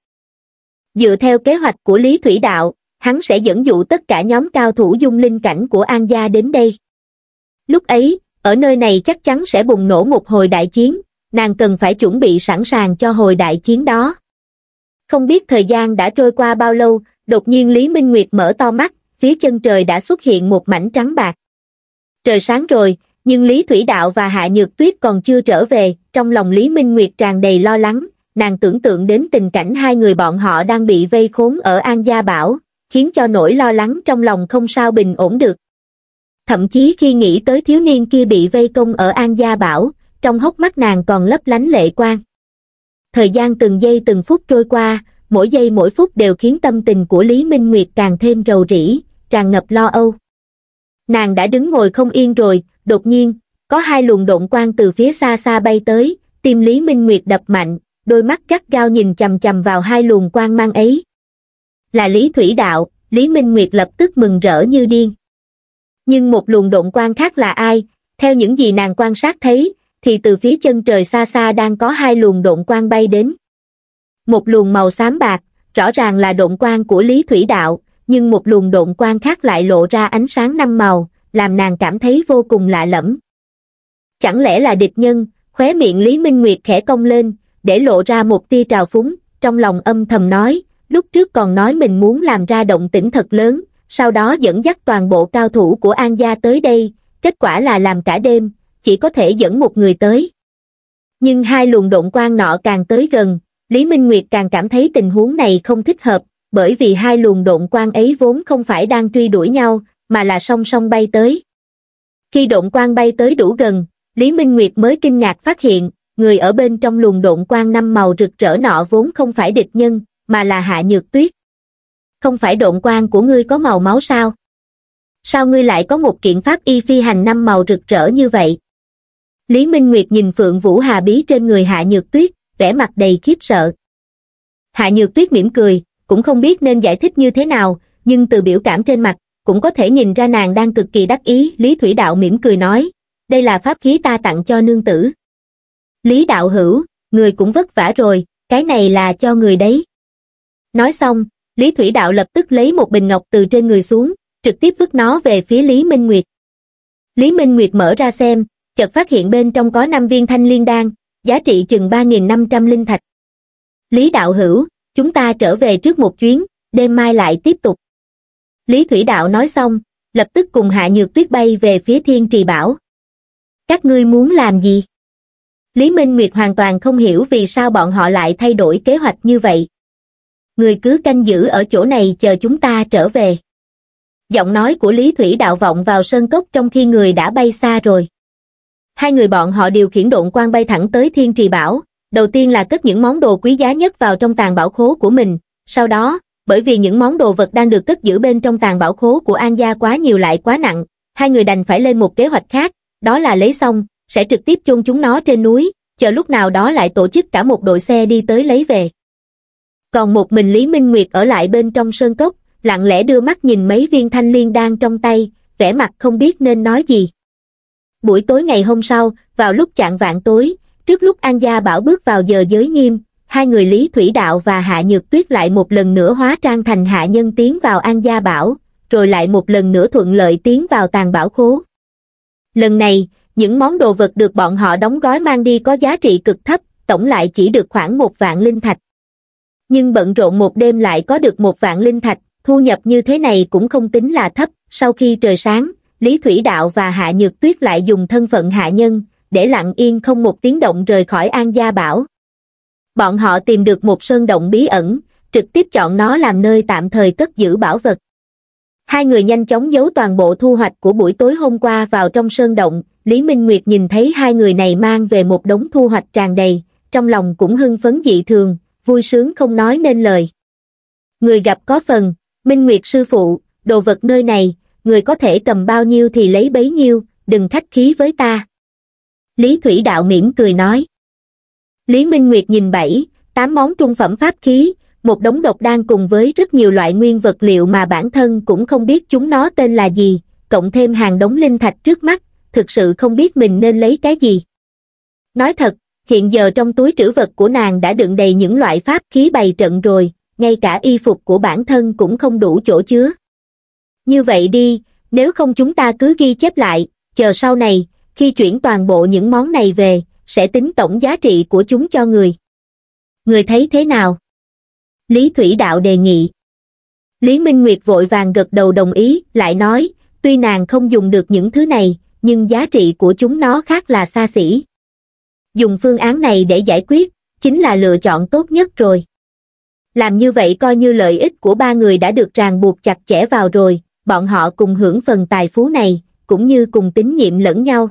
Speaker 1: Dựa theo kế hoạch của Lý Thủy Đạo, hắn sẽ dẫn dụ tất cả nhóm cao thủ dung linh cảnh của An Gia đến đây. Lúc ấy, ở nơi này chắc chắn sẽ bùng nổ một hồi đại chiến, nàng cần phải chuẩn bị sẵn sàng cho hồi đại chiến đó. Không biết thời gian đã trôi qua bao lâu, đột nhiên Lý Minh Nguyệt mở to mắt, phía chân trời đã xuất hiện một mảnh trắng bạc. Trời sáng rồi, nhưng Lý Thủy Đạo và Hạ Nhược Tuyết còn chưa trở về, trong lòng Lý Minh Nguyệt tràn đầy lo lắng, nàng tưởng tượng đến tình cảnh hai người bọn họ đang bị vây khốn ở An Gia Bảo, khiến cho nỗi lo lắng trong lòng không sao bình ổn được. Thậm chí khi nghĩ tới thiếu niên kia bị vây công ở An Gia Bảo, trong hốc mắt nàng còn lấp lánh lệ quang. Thời gian từng giây từng phút trôi qua, mỗi giây mỗi phút đều khiến tâm tình của Lý Minh Nguyệt càng thêm rầu rĩ, tràn ngập lo âu. Nàng đã đứng ngồi không yên rồi, đột nhiên, có hai luồng độn quang từ phía xa xa bay tới, tim Lý Minh Nguyệt đập mạnh, đôi mắt gắt gao nhìn chằm chằm vào hai luồng quang mang ấy. Là Lý Thủy Đạo, Lý Minh Nguyệt lập tức mừng rỡ như điên. Nhưng một luồng độn quang khác là ai, Theo những gì nàng quan sát thấy, thì từ phía chân trời xa xa đang có hai luồng độn quang bay đến. Một luồng màu xám bạc, rõ ràng là độn quang của Lý Thủy Đạo, nhưng một luồng độn quang khác lại lộ ra ánh sáng năm màu, làm nàng cảm thấy vô cùng lạ lẫm. Chẳng lẽ là địch nhân? Khóe miệng Lý Minh Nguyệt khẽ cong lên, để lộ ra một tia trào phúng, trong lòng âm thầm nói, lúc trước còn nói mình muốn làm ra động tĩnh thật lớn, sau đó dẫn dắt toàn bộ cao thủ của An gia tới đây, kết quả là làm cả đêm, chỉ có thể dẫn một người tới. Nhưng hai luồng độn quang nọ càng tới gần, Lý Minh Nguyệt càng cảm thấy tình huống này không thích hợp, bởi vì hai luồng độn quang ấy vốn không phải đang truy đuổi nhau, mà là song song bay tới. Khi độn quang bay tới đủ gần, Lý Minh Nguyệt mới kinh ngạc phát hiện, người ở bên trong luồng độn quang năm màu rực rỡ nọ vốn không phải địch nhân, mà là Hạ Nhược Tuyết. Không phải độn quang của ngươi có màu máu sao? Sao ngươi lại có một kiện pháp y phi hành năm màu rực rỡ như vậy? Lý Minh Nguyệt nhìn Phượng Vũ Hà Bí trên người Hạ Nhược Tuyết, vẻ mặt đầy khiếp sợ. Hạ Nhược Tuyết mỉm cười, cũng không biết nên giải thích như thế nào, nhưng từ biểu cảm trên mặt, cũng có thể nhìn ra nàng đang cực kỳ đắc ý. Lý Thủy Đạo mỉm cười nói, đây là pháp khí ta tặng cho nương tử. Lý đạo hữu, người cũng vất vả rồi, cái này là cho người đấy. Nói xong, Lý Thủy Đạo lập tức lấy một bình ngọc từ trên người xuống, trực tiếp vứt nó về phía Lý Minh Nguyệt. Lý Minh Nguyệt mở ra xem, chợt phát hiện bên trong có năm viên thanh liên đan, giá trị chừng ba nghìn năm trăm linh thạch. Lý đạo hữu, chúng ta trở về trước một chuyến, đêm mai lại tiếp tục. Lý Thủy Đạo nói xong, lập tức cùng Hạ Nhược Tuyết bay về phía Thiên Trì Bảo. Các ngươi muốn làm gì? Lý Minh Nguyệt hoàn toàn không hiểu vì sao bọn họ lại thay đổi kế hoạch như vậy. Người cứ canh giữ ở chỗ này chờ chúng ta trở về. Giọng nói của Lý Thủy Đạo vọng vào sơn cốc trong khi người đã bay xa rồi. Hai người bọn họ điều khiển độn quang bay thẳng tới Thiên Trì Bảo, đầu tiên là cất những món đồ quý giá nhất vào trong tàng bảo khố của mình, sau đó, bởi vì những món đồ vật đang được cất giữ bên trong tàng bảo khố của An gia quá nhiều lại quá nặng, hai người đành phải lên một kế hoạch khác, đó là lấy xong, sẽ trực tiếp chôn chúng nó trên núi, chờ lúc nào đó lại tổ chức cả một đội xe đi tới lấy về. Còn một mình Lý Minh Nguyệt ở lại bên trong sơn cốc, lặng lẽ đưa mắt nhìn mấy viên thanh liên đan trong tay, vẻ mặt không biết nên nói gì. Buổi tối ngày hôm sau, vào lúc chạng vạng tối, trước lúc An gia Bảo bước vào giờ giới nghiêm, hai người Lý Thủy Đạo và Hạ Nhược Tuyết lại một lần nữa hóa trang thành hạ nhân tiến vào An gia Bảo, rồi lại một lần nữa thuận lợi tiến vào tàng bảo khố. Lần này, những món đồ vật được bọn họ đóng gói mang đi có giá trị cực thấp, tổng lại chỉ được khoảng một vạn linh thạch. Nhưng bận rộn một đêm lại có được một vạn linh thạch, thu nhập như thế này cũng không tính là thấp. Sau khi trời sáng, Lý Thủy Đạo và Hạ Nhược Tuyết lại dùng thân phận hạ nhân, để lặng yên không một tiếng động rời khỏi An gia Bảo. Bọn họ tìm được một sơn động bí ẩn, trực tiếp chọn nó làm nơi tạm thời cất giữ bảo vật. Hai người nhanh chóng giấu toàn bộ thu hoạch của buổi tối hôm qua vào trong sơn động. Lý Minh Nguyệt nhìn thấy hai người này mang về một đống thu hoạch tràn đầy, trong lòng cũng hưng phấn dị thường, vui sướng không nói nên lời. Người gặp có phần, Minh Nguyệt sư phụ, đồ vật nơi này, người có thể cầm bao nhiêu thì lấy bấy nhiêu, đừng khách khí với ta. Lý Thủy Đạo mỉm cười nói. Lý Minh Nguyệt nhìn bảy, tám món trung phẩm pháp khí, một đống độc đan cùng với rất nhiều loại nguyên vật liệu mà bản thân cũng không biết chúng nó tên là gì, cộng thêm hàng đống linh thạch trước mắt, thực sự không biết mình nên lấy cái gì. Nói thật, hiện giờ trong túi trữ vật của nàng đã đựng đầy những loại pháp khí bày trận rồi, ngay cả y phục của bản thân cũng không đủ chỗ chứa. Như vậy đi, nếu không chúng ta cứ ghi chép lại, chờ sau này, khi chuyển toàn bộ những món này về, sẽ tính tổng giá trị của chúng cho người. Người thấy thế nào? Lý Thủy Đạo đề nghị. Lý Minh Nguyệt vội vàng gật đầu đồng ý, lại nói, tuy nàng không dùng được những thứ này, nhưng giá trị của chúng nó khác là xa xỉ. Dùng phương án này để giải quyết, chính là lựa chọn tốt nhất rồi. Làm như vậy coi như lợi ích của ba người đã được ràng buộc chặt chẽ vào rồi, bọn họ cùng hưởng phần tài phú này, cũng như cùng tín nhiệm lẫn nhau.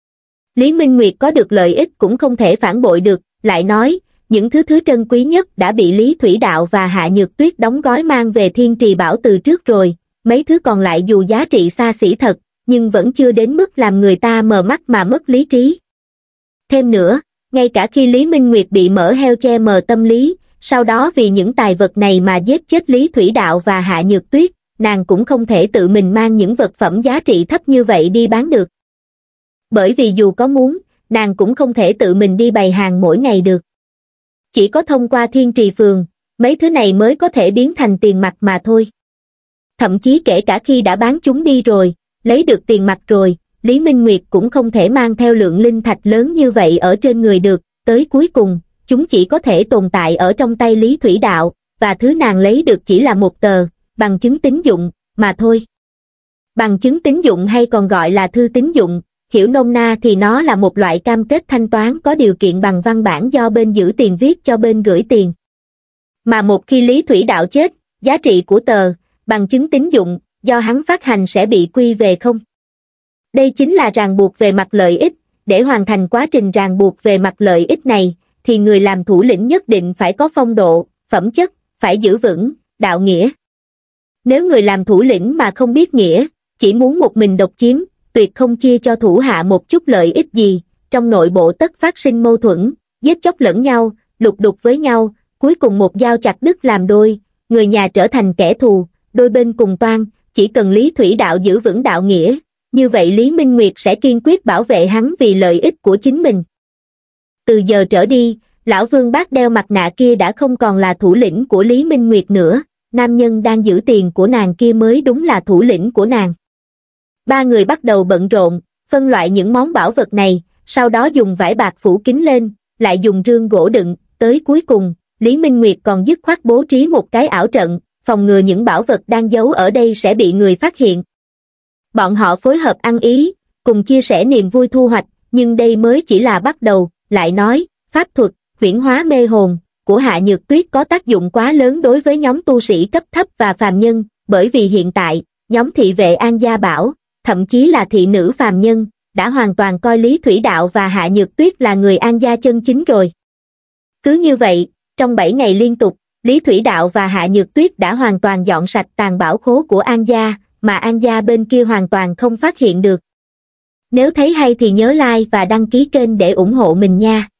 Speaker 1: Lý Minh Nguyệt có được lợi ích cũng không thể phản bội được, lại nói, những thứ thứ trân quý nhất đã bị Lý Thủy Đạo và Hạ Nhược Tuyết đóng gói mang về Thiên Trì Bảo từ trước rồi, mấy thứ còn lại dù giá trị xa xỉ thật, nhưng vẫn chưa đến mức làm người ta mờ mắt mà mất lý trí. Thêm nữa, ngay cả khi Lý Minh Nguyệt bị mỡ heo che mờ tâm lý, sau đó vì những tài vật này mà giết chết Lý Thủy Đạo và Hạ Nhược Tuyết, nàng cũng không thể tự mình mang những vật phẩm giá trị thấp như vậy đi bán được. bởi vì dù có muốn, nàng cũng không thể tự mình đi bày hàng mỗi ngày được. Chỉ có thông qua Thiên Trì Phường, mấy thứ này mới có thể biến thành tiền mặt mà thôi. Thậm chí kể cả khi đã bán chúng đi rồi, lấy được tiền mặt rồi, Lý Minh Nguyệt cũng không thể mang theo lượng linh thạch lớn như vậy ở trên người được, tới cuối cùng, chúng chỉ có thể tồn tại ở trong tay Lý Thủy Đạo, và thứ nàng lấy được chỉ là một tờ, bằng chứng tín dụng, mà thôi. Bằng chứng tín dụng hay còn gọi là thư tín dụng, hiểu nôm na thì nó là một loại cam kết thanh toán có điều kiện bằng văn bản do bên giữ tiền viết cho bên gửi tiền. Mà một khi Lý Thủy Đạo chết, giá trị của tờ, bằng chứng tín dụng, do hắn phát hành sẽ bị quy về không. Đây chính là ràng buộc về mặt lợi ích, để hoàn thành quá trình ràng buộc về mặt lợi ích này, thì người làm thủ lĩnh nhất định phải có phong độ, phẩm chất, phải giữ vững, đạo nghĩa. Nếu người làm thủ lĩnh mà không biết nghĩa, chỉ muốn một mình độc chiếm, tuyệt không chia cho thủ hạ một chút lợi ích gì, trong nội bộ tất phát sinh mâu thuẫn, giết chóc lẫn nhau, lục đục với nhau, cuối cùng một dao chặt đứt làm đôi, người nhà trở thành kẻ thù, đôi bên cùng toan, chỉ cần Lý Thủy Đạo giữ vững đạo nghĩa, như vậy Lý Minh Nguyệt sẽ kiên quyết bảo vệ hắn vì lợi ích của chính mình. Từ giờ trở đi, lão Vương Bác đeo mặt nạ kia đã không còn là thủ lĩnh của Lý Minh Nguyệt nữa, nam nhân đang giữ tiền của nàng kia mới đúng là thủ lĩnh của nàng. Ba người bắt đầu bận rộn, phân loại những món bảo vật này, sau đó dùng vải bạc phủ kín lên, lại dùng rương gỗ đựng, tới cuối cùng, Lý Minh Nguyệt còn dứt khoát bố trí một cái ảo trận, phòng ngừa những bảo vật đang giấu ở đây sẽ bị người phát hiện. Bọn họ phối hợp ăn ý, cùng chia sẻ niềm vui thu hoạch, nhưng đây mới chỉ là bắt đầu, lại nói, pháp thuật, huyễn hóa mê hồn, của Hạ Nhược Tuyết có tác dụng quá lớn đối với nhóm tu sĩ cấp thấp và phàm nhân, bởi vì hiện tại, nhóm thị vệ An Gia Bảo, thậm chí là thị nữ phàm nhân, đã hoàn toàn coi Lý Thủy Đạo và Hạ Nhược Tuyết là người An Gia chân chính rồi. Cứ như vậy, trong bảy ngày liên tục, Lý Thủy Đạo và Hạ Nhược Tuyết đã hoàn toàn dọn sạch tàn bảo khố của An Gia, mà An Gia bên kia hoàn toàn không phát hiện được. Nếu thấy hay thì nhớ like và đăng ký kênh để ủng hộ mình nha.